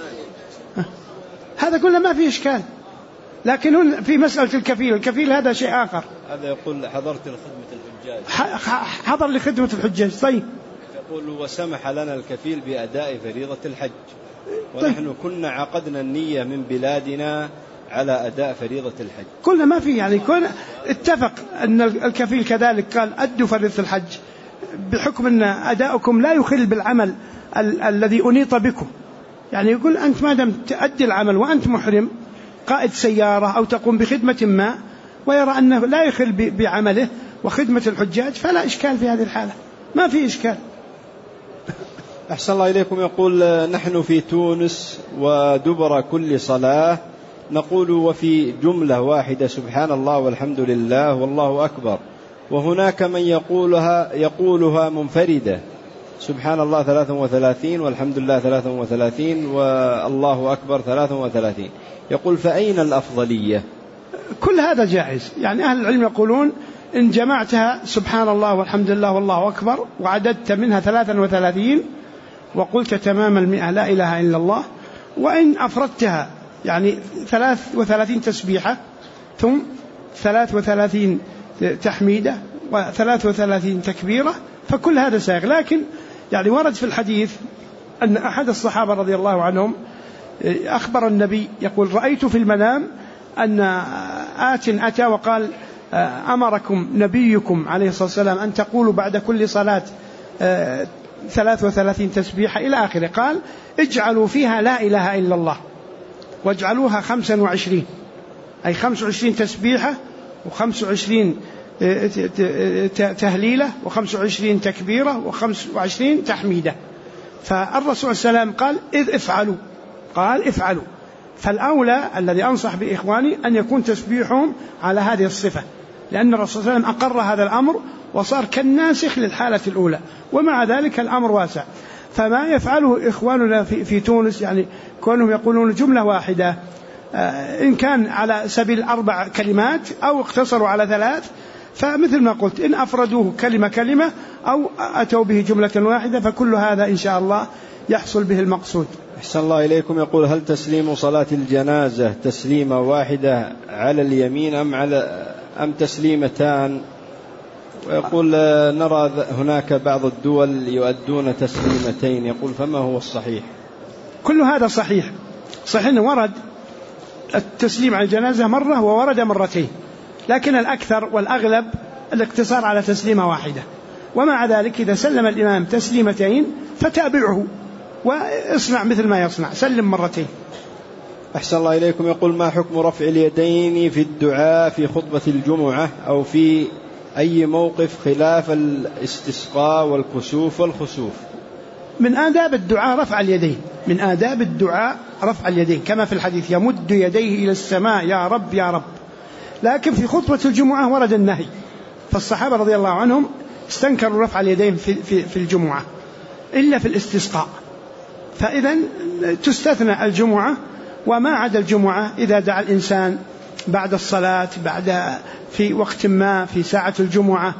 هذا كله ما في إشكال، لكن هنا في مسألة الكفيل هذا شيء آخر. هذا يقول حضرت لخدمة الحجاج، حضر لخدمة الحجاج. طيب يقول وسمح لنا الكفيل بأداء فريضة الحج ونحن كنا عقدنا النية من بلادنا على أداء فريضة الحج. كلنا ما في يعني كون اتفق أن الكفيل كذلك قال أدوا فريضة الحج بحكم أن أداؤكم لا يخل بالعمل الذي أنيط بكم، يعني يقول أنت ما دام تؤدي العمل وأنت محرم قائد سيارة أو تقوم بخدمة ما ويرى أنه لا يخل بعمله وخدمة الحجاج فلا إشكال في هذه الحالة، ما في إشكال. أحسن الله إليكم. يقول نحن في تونس ودبر كل صلاة نقول وفي جملة واحدة سبحان الله والحمد لله والله أكبر، وهناك من يقولها منفردة، سبحان الله 33 والحمد لله 33 والله أكبر 33. يقول فأين الأفضلية؟ كل هذا جائز. يعني أهل العلم يقولون إن جمعتها سبحان الله والحمد لله والله أكبر وعددت منها 33 وقلت تمام 100 لا إله إلا الله، وإن أفردتها يعني 33 تسبيحة ثم 33 تحميدة و33 تكبيرة فكل هذا سائغ. لكن يعني ورد في الحديث أن أحد الصحابة رضي الله عنهم أخبر النبي يقول رأيت في المنام أن أتى وقال أمركم نبيكم عليه الصلاة والسلام أن تقولوا بعد كل صلاة 33 تسبيحة إلى آخره. قال اجعلوا فيها لا إله إلا الله واجعلوها 25، أي 25 تسبيحة و25 تهليلة و25 تكبيرة و25 تحميدة. فالرسول صلى الله عليه وسلم قال إذ افعلوا، قال افعلوا. فالأولى الذي أنصح بإخواني أن يكون تسبيحهم على هذه الصفة، لأن الرسول صلى الله عليه وسلم أقر هذا الأمر وصار كالناسخ للحالة الأولى، ومع ذلك الأمر واسع. فما يفعله إخواننا في تونس يعني كونهم يقولون جملة واحدة إن كان على سبيل 4 كلمات أو اقتصروا على 3، فمثل ما قلت إن أفردوه كلمة كلمة أو أتوا به جملة واحدة فكل هذا إن شاء الله يحصل به المقصود. أحسن الله إليكم. يقول هل تسليم صلاة الجنازة تسليمة واحدة على اليمين أم تسليمتان؟ ويقول نرى هناك بعض الدول يؤدون تسليمتين، يقول فما هو الصحيح؟ كل هذا صحيح. صحيح أنه ورد التسليم على الجنازة مرة وورد مرتين، لكن الأكثر والأغلب الاقتصار على تسليمة واحدة. ومع ذلك إذا سلم الإمام تسليمتين فتابعه واصنع مثل ما يصنع، سلم مرتين. أحسن الله إليكم. يقول ما حكم رفع اليدين في الدعاء في خطبة الجمعة أو في أي موقف خلاف الاستسقاء والكسوف والخسوف؟ من آداب الدعاء رفع اليدين، من آداب الدعاء رفع اليدين كما في الحديث يمد يديه إلى السماء يا رب يا رب. لكن في خطبة الجمعة ورد النهي، فالصحابة رضي الله عنهم استنكروا رفع اليدين في الجمعة إلا في الاستسقاء. فإذا تستثنى الجمعة، وما عدا الجمعة إذا دعا الإنسان بعد الصلاة في وقت ما في ساعة الجمعة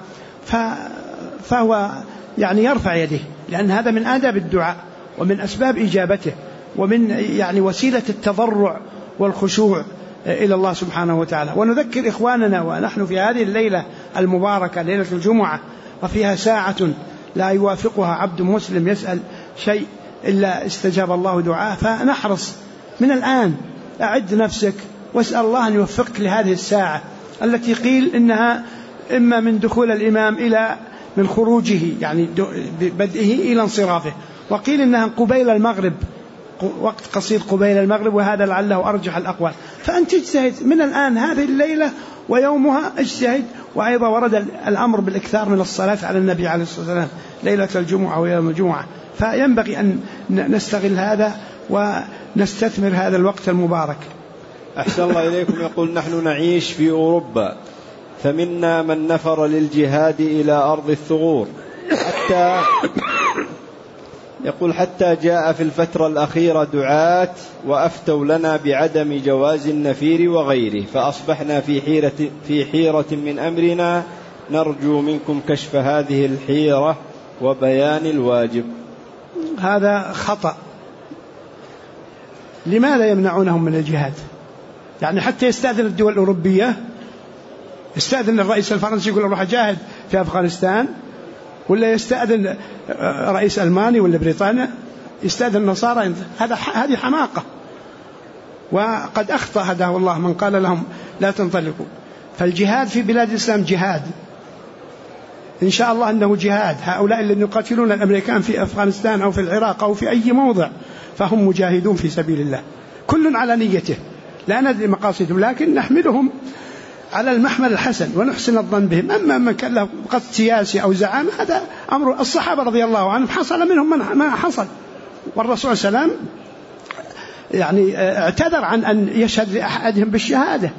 فهو يعني يرفع يديه، لأن هذا من آداب الدعاء ومن أسباب إجابته ومن يعني وسيلة التضرع والخشوع إلى الله سبحانه وتعالى. ونذكر إخواننا ونحن في هذه الليلة المباركة ليلة الجمعة وفيها ساعة لا يوافقها عبد مسلم يسأل شيء إلا استجاب الله دعاءه، فنحرص من الآن، أعد نفسك واسأل الله أن يوفقك لهذه الساعة التي قيل إنها إما من دخول الإمام إلى من خروجه يعني بدئه إلى انصرافه، وقيل إنها قبيل المغرب، وقت قصير قبيل المغرب، وهذا لعله أرجح الأقوال. فأنت اجتهد من الآن هذه الليلة ويومها اجتهد. وأيضا ورد الأمر بالإكثار من الصلاة على النبي عليه الصلاة والسلام ليلة الجمعة ويوم الجمعة، فينبغي أن نستغل هذا ونستثمر هذا الوقت المبارك. أحسن الله إليكم. يقول نحن نعيش في أوروبا، فمنا من نفر للجهاد إلى أرض الثغور حتى جاء في الفترة الأخيرة دعاة وأفتوا لنا بعدم جواز النفير وغيره، فأصبحنا في حيرة من أمرنا، نرجو منكم كشف هذه الحيرة وبيان الواجب. هذا خطأ. لماذا يمنعونهم من الجهاد؟ يعني حتى يستأذن الدول الأوروبية، يستأذن الرئيس الفرنسي يقول أروح أجاهد في أفغانستان، ولا يستأذن رئيس ألماني ولا بريطانيا، يستأذن النصارى. هذه حماقة، وقد أخطأ هداه الله من قال لهم لا تنطلقوا. فالجهاد في بلاد الإسلام جهاد، إن شاء الله أنه جهاد. هؤلاء الذين يقاتلون الأمريكان في أفغانستان أو في العراق أو في أي موضع فهم مجاهدون في سبيل الله، كل على نيته، لا ندري مقاصدهم، لكن نحملهم على المحمل الحسن ونحسن الظن بهم. أما من كان له قصد سياسي أو زعامة هذا أمر الصحابة رضي الله عنهم، حصل منهم ما حصل، والرسول صلى الله عليه وسلم يعني اعتذر عن أن يشهد لأحدهم بالشهادة،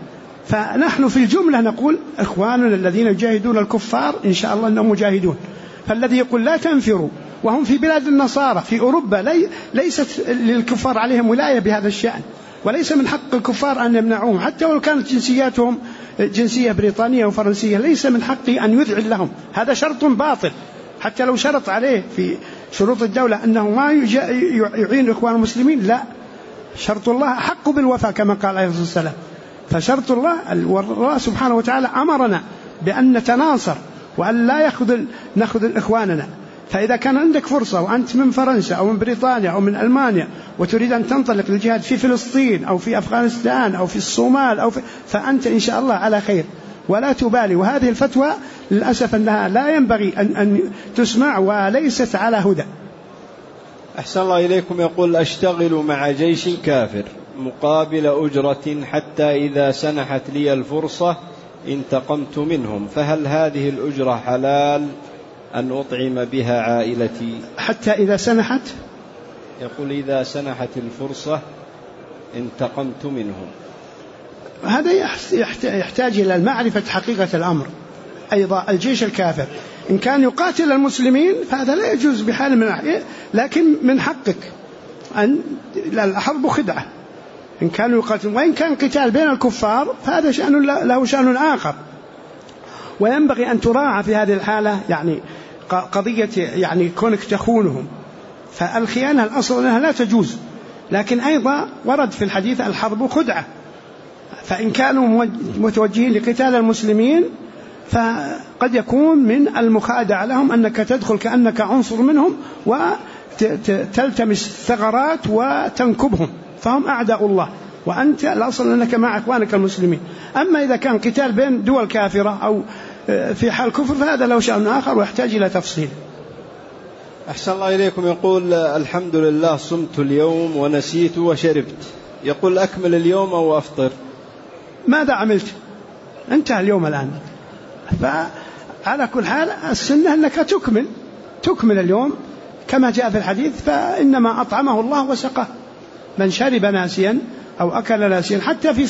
فنحن في الجملة نقول إخواننا الذين يجاهدون الكفار إن شاء الله أنهم مجاهدون. فالذي يقول لا تنفروا وهم في بلاد النصارى في أوروبا ليست للكفار عليهم ولاية بهذا الشأن، وليس من حق الكفار أن يمنعوهم حتى ولو كانت جنسياتهم جنسية بريطانية وفرنسية، ليس من حقه أن يذعن لهم. هذا شرط باطل، حتى لو شرط عليه في شروط الدولة أنه ما يعين إخوان المسلمين، لا، شرط الله حق بالوفاء كما قال عليه الصلاة والسلام. فشرط الله سبحانه وتعالى أمرنا بأن نتناصر وأن لا نأخذ إخواننا. فإذا كان عندك فرصة وأنت من فرنسا أو من بريطانيا أو من ألمانيا وتريد أن تنطلق للجهاد في فلسطين أو في أفغانستان أو في الصومال فأنت إن شاء الله على خير ولا تبالي. وهذه الفتوى للأسف أنها لا ينبغي أن تسمع وليست على هدى. أحسن الله إليكم. يقول أشتغل مع جيش كافر مقابل أجرة حتى إذا سنحت لي الفرصة انتقمت منهم، فهل هذه الأجرة حلال أن أطعم بها عائلتي؟ حتى إذا سنحت، يقول إذا سنحت الفرصة انتقمت منهم. هذا يحتاج إلى معرفة حقيقة الأمر. أيضا الجيش الكافر إن كان يقاتل المسلمين فهذا لا يجوز بحال من الأحوال، لكن من حقك أن الحرب خدعة إن كانوا يقاتلون. وإن كان قتال بين الكفار فهذا له شأن آخر، وينبغي أن تراعى في هذه الحالة يعني قضية يعني كونك تخونهم. فالخيانة الأصل أنها لا تجوز، لكن أيضا ورد في الحديث الحرب خدعة، فإن كانوا متوجهين لقتال المسلمين فقد يكون من المخادعة لهم أنك تدخل كأنك عنصر منهم وتلتمس ثغرات وتنكبهم، فهم أعداء الله وأنت الأصل أنك مع إخوانك المسلمين. أما إذا كان قتال بين دول كافرة أو في حال كفر فهذا له شأن آخر ويحتاج إلى تفصيل. أحسن الله إليكم. يقول الحمد لله صمت اليوم ونسيت وشربت، يقول أكمل اليوم أو أفطر؟ ماذا عملت؟ انتهى اليوم الآن. فعلى كل حال السنة أنك تكمل اليوم كما جاء في الحديث، فإنما أطعمه الله وسقاه. من شرب ناسيا أو أكل ناسيا حتى في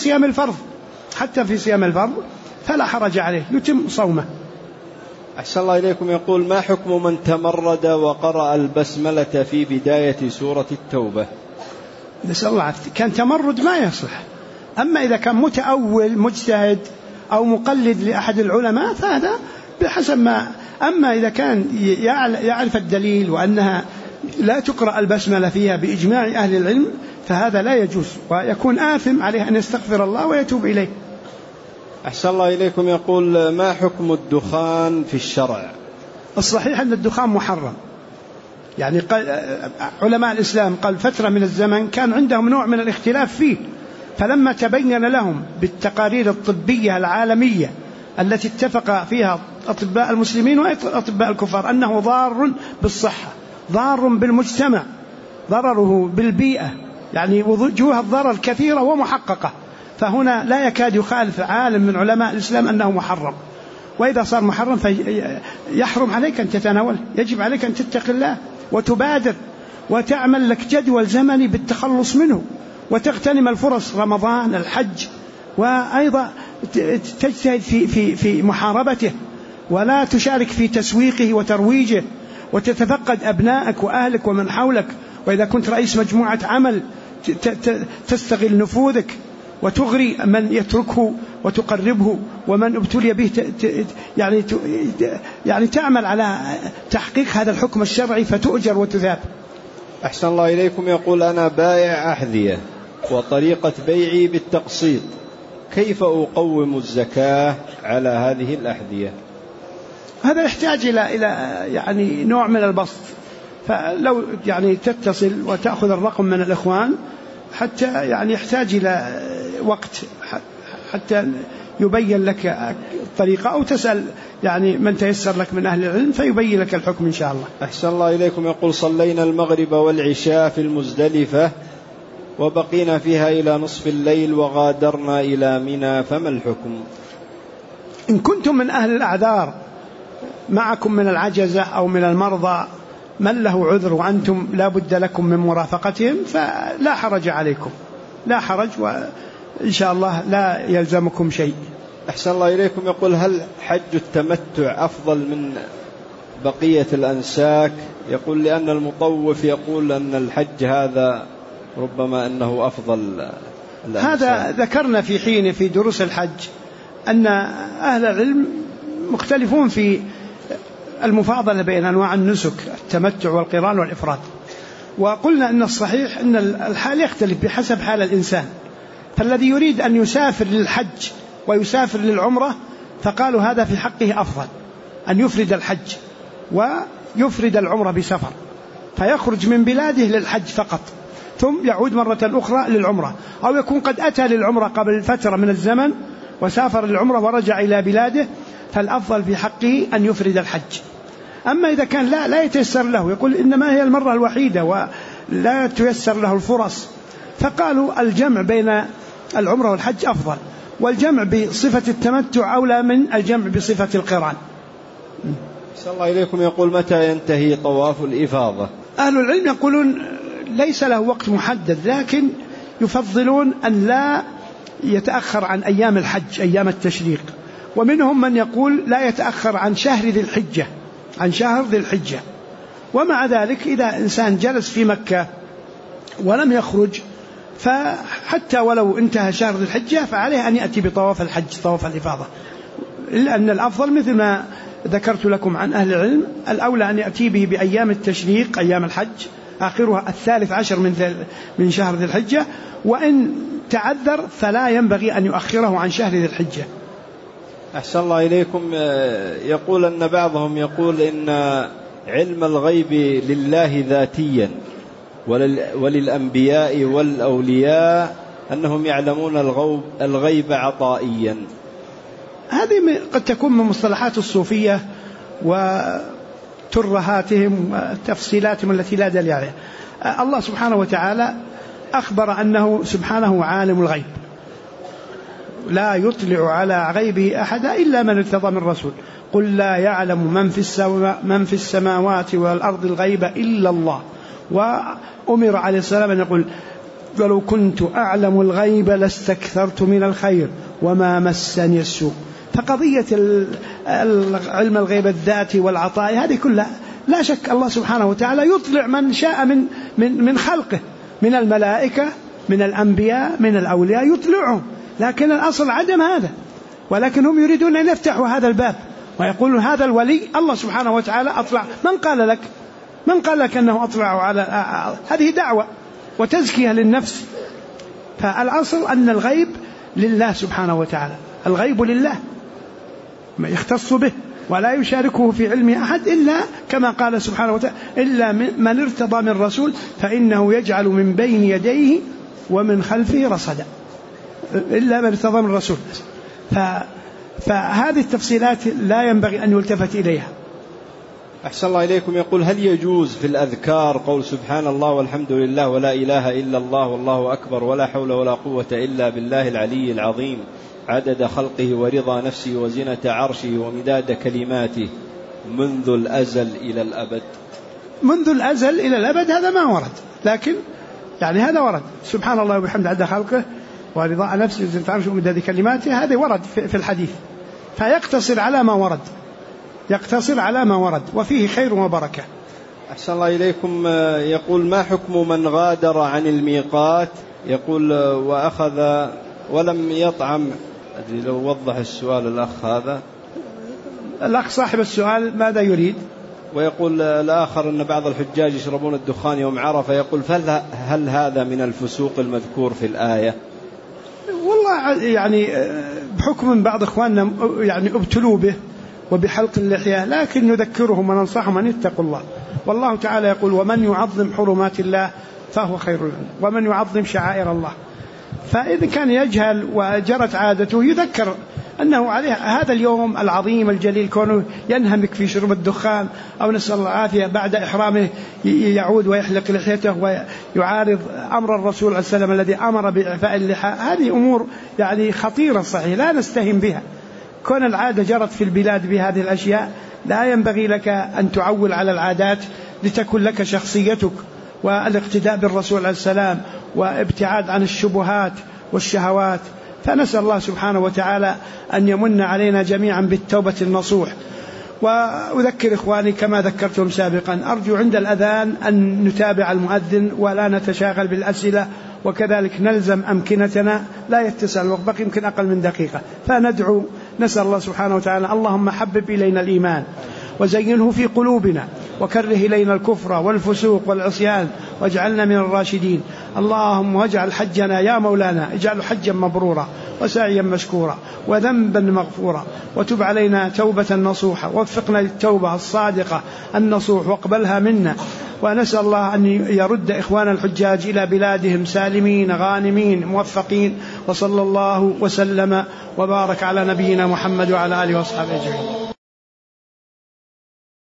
صيام الفرض فلا حرج عليه، يتم صومه. أحسن الله إليكم. يقول ما حكم من تمرد وقرأ البسملة في بداية سورة التوبة؟ نسأل الله عافية. كان تمرد ما يصلح، أما إذا كان متأول مجتهد أو مقلد لأحد العلماء فهذا بحسب ما. أما إذا كان يعرف الدليل وأنها لا تقرأ البسملة فيها بإجماع أهل العلم فهذا لا يجوز، ويكون آثم عليه أن يستغفر الله ويتوب إليه. أحسن الله إليكم. يقول ما حكم الدخان في الشرع؟ الصحيح أن الدخان محرم، يعني علماء الإسلام قال فترة من الزمن كان عندهم نوع من الاختلاف فيه، فلما تبين لهم بالتقارير الطبية العالمية التي اتفق فيها أطباء المسلمين وأطباء الكفار أنه ضار بالصحة، ضار بالمجتمع، ضرره بالبيئة، يعني وجوه الضرر كثيرة ومحققة، فهنا لا يكاد يخالف عالم من علماء الإسلام أنه محرم. وإذا صار محرم فيحرم عليك أن تتناول، يجب عليك أن تتقي الله وتبادر وتعمل لك جدول زمني بالتخلص منه وتغتنم الفرص، رمضان، الحج، وأيضا تجتهد في محاربته ولا تشارك في تسويقه وترويجه، وتتفقد أبنائك وأهلك ومن حولك. وإذا كنت رئيس مجموعة عمل تستغل نفوذك وتغري من يتركه وتقربه، ومن ابتلي به يعني تعمل على تحقيق هذا الحكم الشرعي فتؤجر وتثاب. أحسن الله إليكم. يقول أنا بائع أحذية وطريقة بيعي بالتقسيط، كيف أقوم الزكاة على هذه الأحذية؟ هذا يحتاج إلى يعني نوع من البسط، فلو يعني تتصل وتأخذ الرقم من الإخوان حتى يعني يحتاج إلى وقت حتى يبين لك الطريقة، أو تسأل يعني من تيسر لك من أهل العلم فيبين لك الحكم إن شاء الله. أحسن الله إليكم. يقول صلينا المغرب والعشاء في المزدلفة وبقينا فيها إلى نصف الليل وغادرنا إلى منى، فما الحكم؟ إن كنتم من أهل الأعذار معكم من العجزة أو من المرضى من له عذر وأنتم لا بد لكم من مرافقتهم فلا حرج عليكم، لا حرج، إن شاء الله لا يلزمكم شيء. أحسن الله إليكم. يقول هل حج التمتع أفضل من بقية الأنساك؟ يقول لأن المطوف يقول أن الحج هذا ربما أنه أفضل الأنساك. هذا ذكرنا في حين في دروس الحج أن أهل العلم مختلفون في المفاضلة بين أنواع النسك، التمتع والقران والإفراد، وقلنا أن الصحيح أن الحال يختلف بحسب حال الإنسان. فالذي يريد أن يسافر للحج ويسافر للعمرة فقالوا هذا في حقه أفضل، أن يفرد الحج ويفرد العمرة بسفر، فيخرج من بلاده للحج فقط ثم يعود مرة أخرى للعمرة، أو يكون قد أتى للعمرة قبل فترة من الزمن وسافر للعمرة ورجع إلى بلاده، فالأفضل في حقه أن يفرد الحج. أما إذا كان لا يتيسر له، يقول إنما هي المرة الوحيدة ولا تيسر له الفرص، فقالوا الجمع بين العمرة والحج أفضل، والجمع بصفة التمتع أولى من الجمع بصفة القران. صلى الله إليكم. يقول متى ينتهي طواف الإفاضة؟ أهل العلم يقولون ليس له وقت محدد، لكن يفضلون أن لا يتأخر عن أيام الحج، أيام التشريق، ومنهم من يقول لا يتأخر عن شهر ذي الحجة، عن شهر ذي الحجة. ومع ذلك إذا إنسان جلس في مكة ولم يخرج، فحتى ولو انتهى شهر ذي الحجة فعليه أن يأتي بطواف الحج، طواف الإفاضة، إلا أن الأفضل مثل ما ذكرت لكم عن أهل العلم، الأولى أن يأتي به بأيام التشريق، أيام الحج آخرها 13 من شهر ذي الحجة، وإن تعذر فلا ينبغي أن يؤخره عن شهر ذي الحجة. أحسن الله إليكم. يقول أن بعضهم يقول إن علم الغيب لله ذاتيا وللأنبياء والأولياء أنهم يعلمون الغيب عطائيا. هذه قد تكون من مصطلحات الصوفية وترهاتهم وتفصيلاتهم التي لا دليل عليها. الله سبحانه وتعالى أخبر أنه سبحانه عالم الغيب، لا يطلع على غيبه أحد إلا من ارتضى من رسول، قل لا يعلم من في السماوات والأرض الغيب إلا الله. وأمر عليه السلام أن يقول ولو كنت أعلم الغيب لاستكثرت من الخير وما مسني السوء. فقضية علم الغيب الذاتي والعطاء هذه كلها لا شك الله سبحانه وتعالى يطلع من شاء من خلقه، من الملائكة، من الأنبياء، من الأولياء يطلعهم، لكن الأصل عدم هذا. ولكن هم يريدون أن يفتحوا هذا الباب ويقولون هذا الولي الله سبحانه وتعالى أطلع. من قال لك أنه أطلع على هذه دعوة وتزكية للنفس. فالأصل أن الغيب لله سبحانه وتعالى، الغيب لله ما يختص به ولا يشاركه في علمه أحد إلا كما قال سبحانه وتعالى إلا من ارتضى من رسول فإنه يجعل من بين يديه ومن خلفه رصدا، إلا من ارتضى من رسول. فهذه التفصيلات لا ينبغي أن يلتفت إليها. أحسن الله إليكم. يقول هل يجوز في الأذكار قول سبحان الله والحمد لله ولا إله إلا الله والله أكبر ولا حول ولا قوة إلا بالله العلي العظيم عدد خلقه ورضا نفسه وزنة عرشه ومداد كلماته منذ الأزل إلى الأبد؟ منذ الأزل إلى الأبد هذا ما ورد، لكن يعني هذا ورد سبحان الله وبحمده عدد خلقه ورضا نفسه وزنة عرشه ومداد كلماته، هذا ورد في الحديث، فيقتصر على ما ورد، يقتصر على ما ورد وفيه خير وبركة. أحسن الله إليكم. يقول ما حكم من غادر عن الميقات؟ يقول وأخذ ولم يطعم. لو وضح السؤال الأخ هذا. الأخ صاحب السؤال ماذا يريد؟ ويقول الآخر أن بعض الحجاج يشربون الدخان يوم عرفة، يقول هل هذا من الفسوق المذكور في الآية؟ والله يعني بحكم بعض إخواننا يعني ابتلوا به وبحلق اللحية، لكن نذكرهم وننصحهم أن يتقوا الله. والله تعالى يقول ومن يعظم حرمات الله فهو خير له ومن يعظم شعائر الله. فإذا كان يجهل وجرت عادته يذكر أنه عليه هذا اليوم العظيم الجليل كونه ينهمك في شرب الدخان، أو نسأل الله العافية بعد إحرامه يعود ويحلق لحيته ويعارض أمر الرسول عليه السلام الذي أمر بإعفاء اللحى. هذه أمور يعني خطيرة صحيح لا نستهين بها. كون العادة جرت في البلاد بهذه الأشياء لا ينبغي لك أن تعول على العادات لتكن لك شخصيتك والاقتداء بالرسول عليه السلام وابتعاد عن الشبهات والشهوات. فنسأل الله سبحانه وتعالى أن يمن علينا جميعا بالتوبة النصوح. وأذكر إخواني كما ذكرتهم سابقا، أرجو عند الأذان أن نتابع المؤذن ولا نتشاغل بالأسئلة، وكذلك نلزم أمكنتنا، لا يتسع الوقت، بقي يمكن أقل من دقيقة، فندعو نسأل الله سبحانه وتعالى: اللهم حبب إلينا الإيمان وزينه في قلوبنا وكره إلينا الكفر والفسوق والعصيان واجعلنا من الراشدين. اللهم واجعل حجنا يا مولانا اجعله حجا مبرورا وسعيا مشكورا وذنبا مغفورا، وتب علينا توبة نصوحة، ووفقنا للتوبة الصادقة النصوح واقبلها منا. ونسأل الله أن يرد إخوان الحجاج إلى بلادهم سالمين غانمين موفقين. وصلى الله وسلم وبارك على نبينا محمد وعلى آله وأصحابه أجمعين.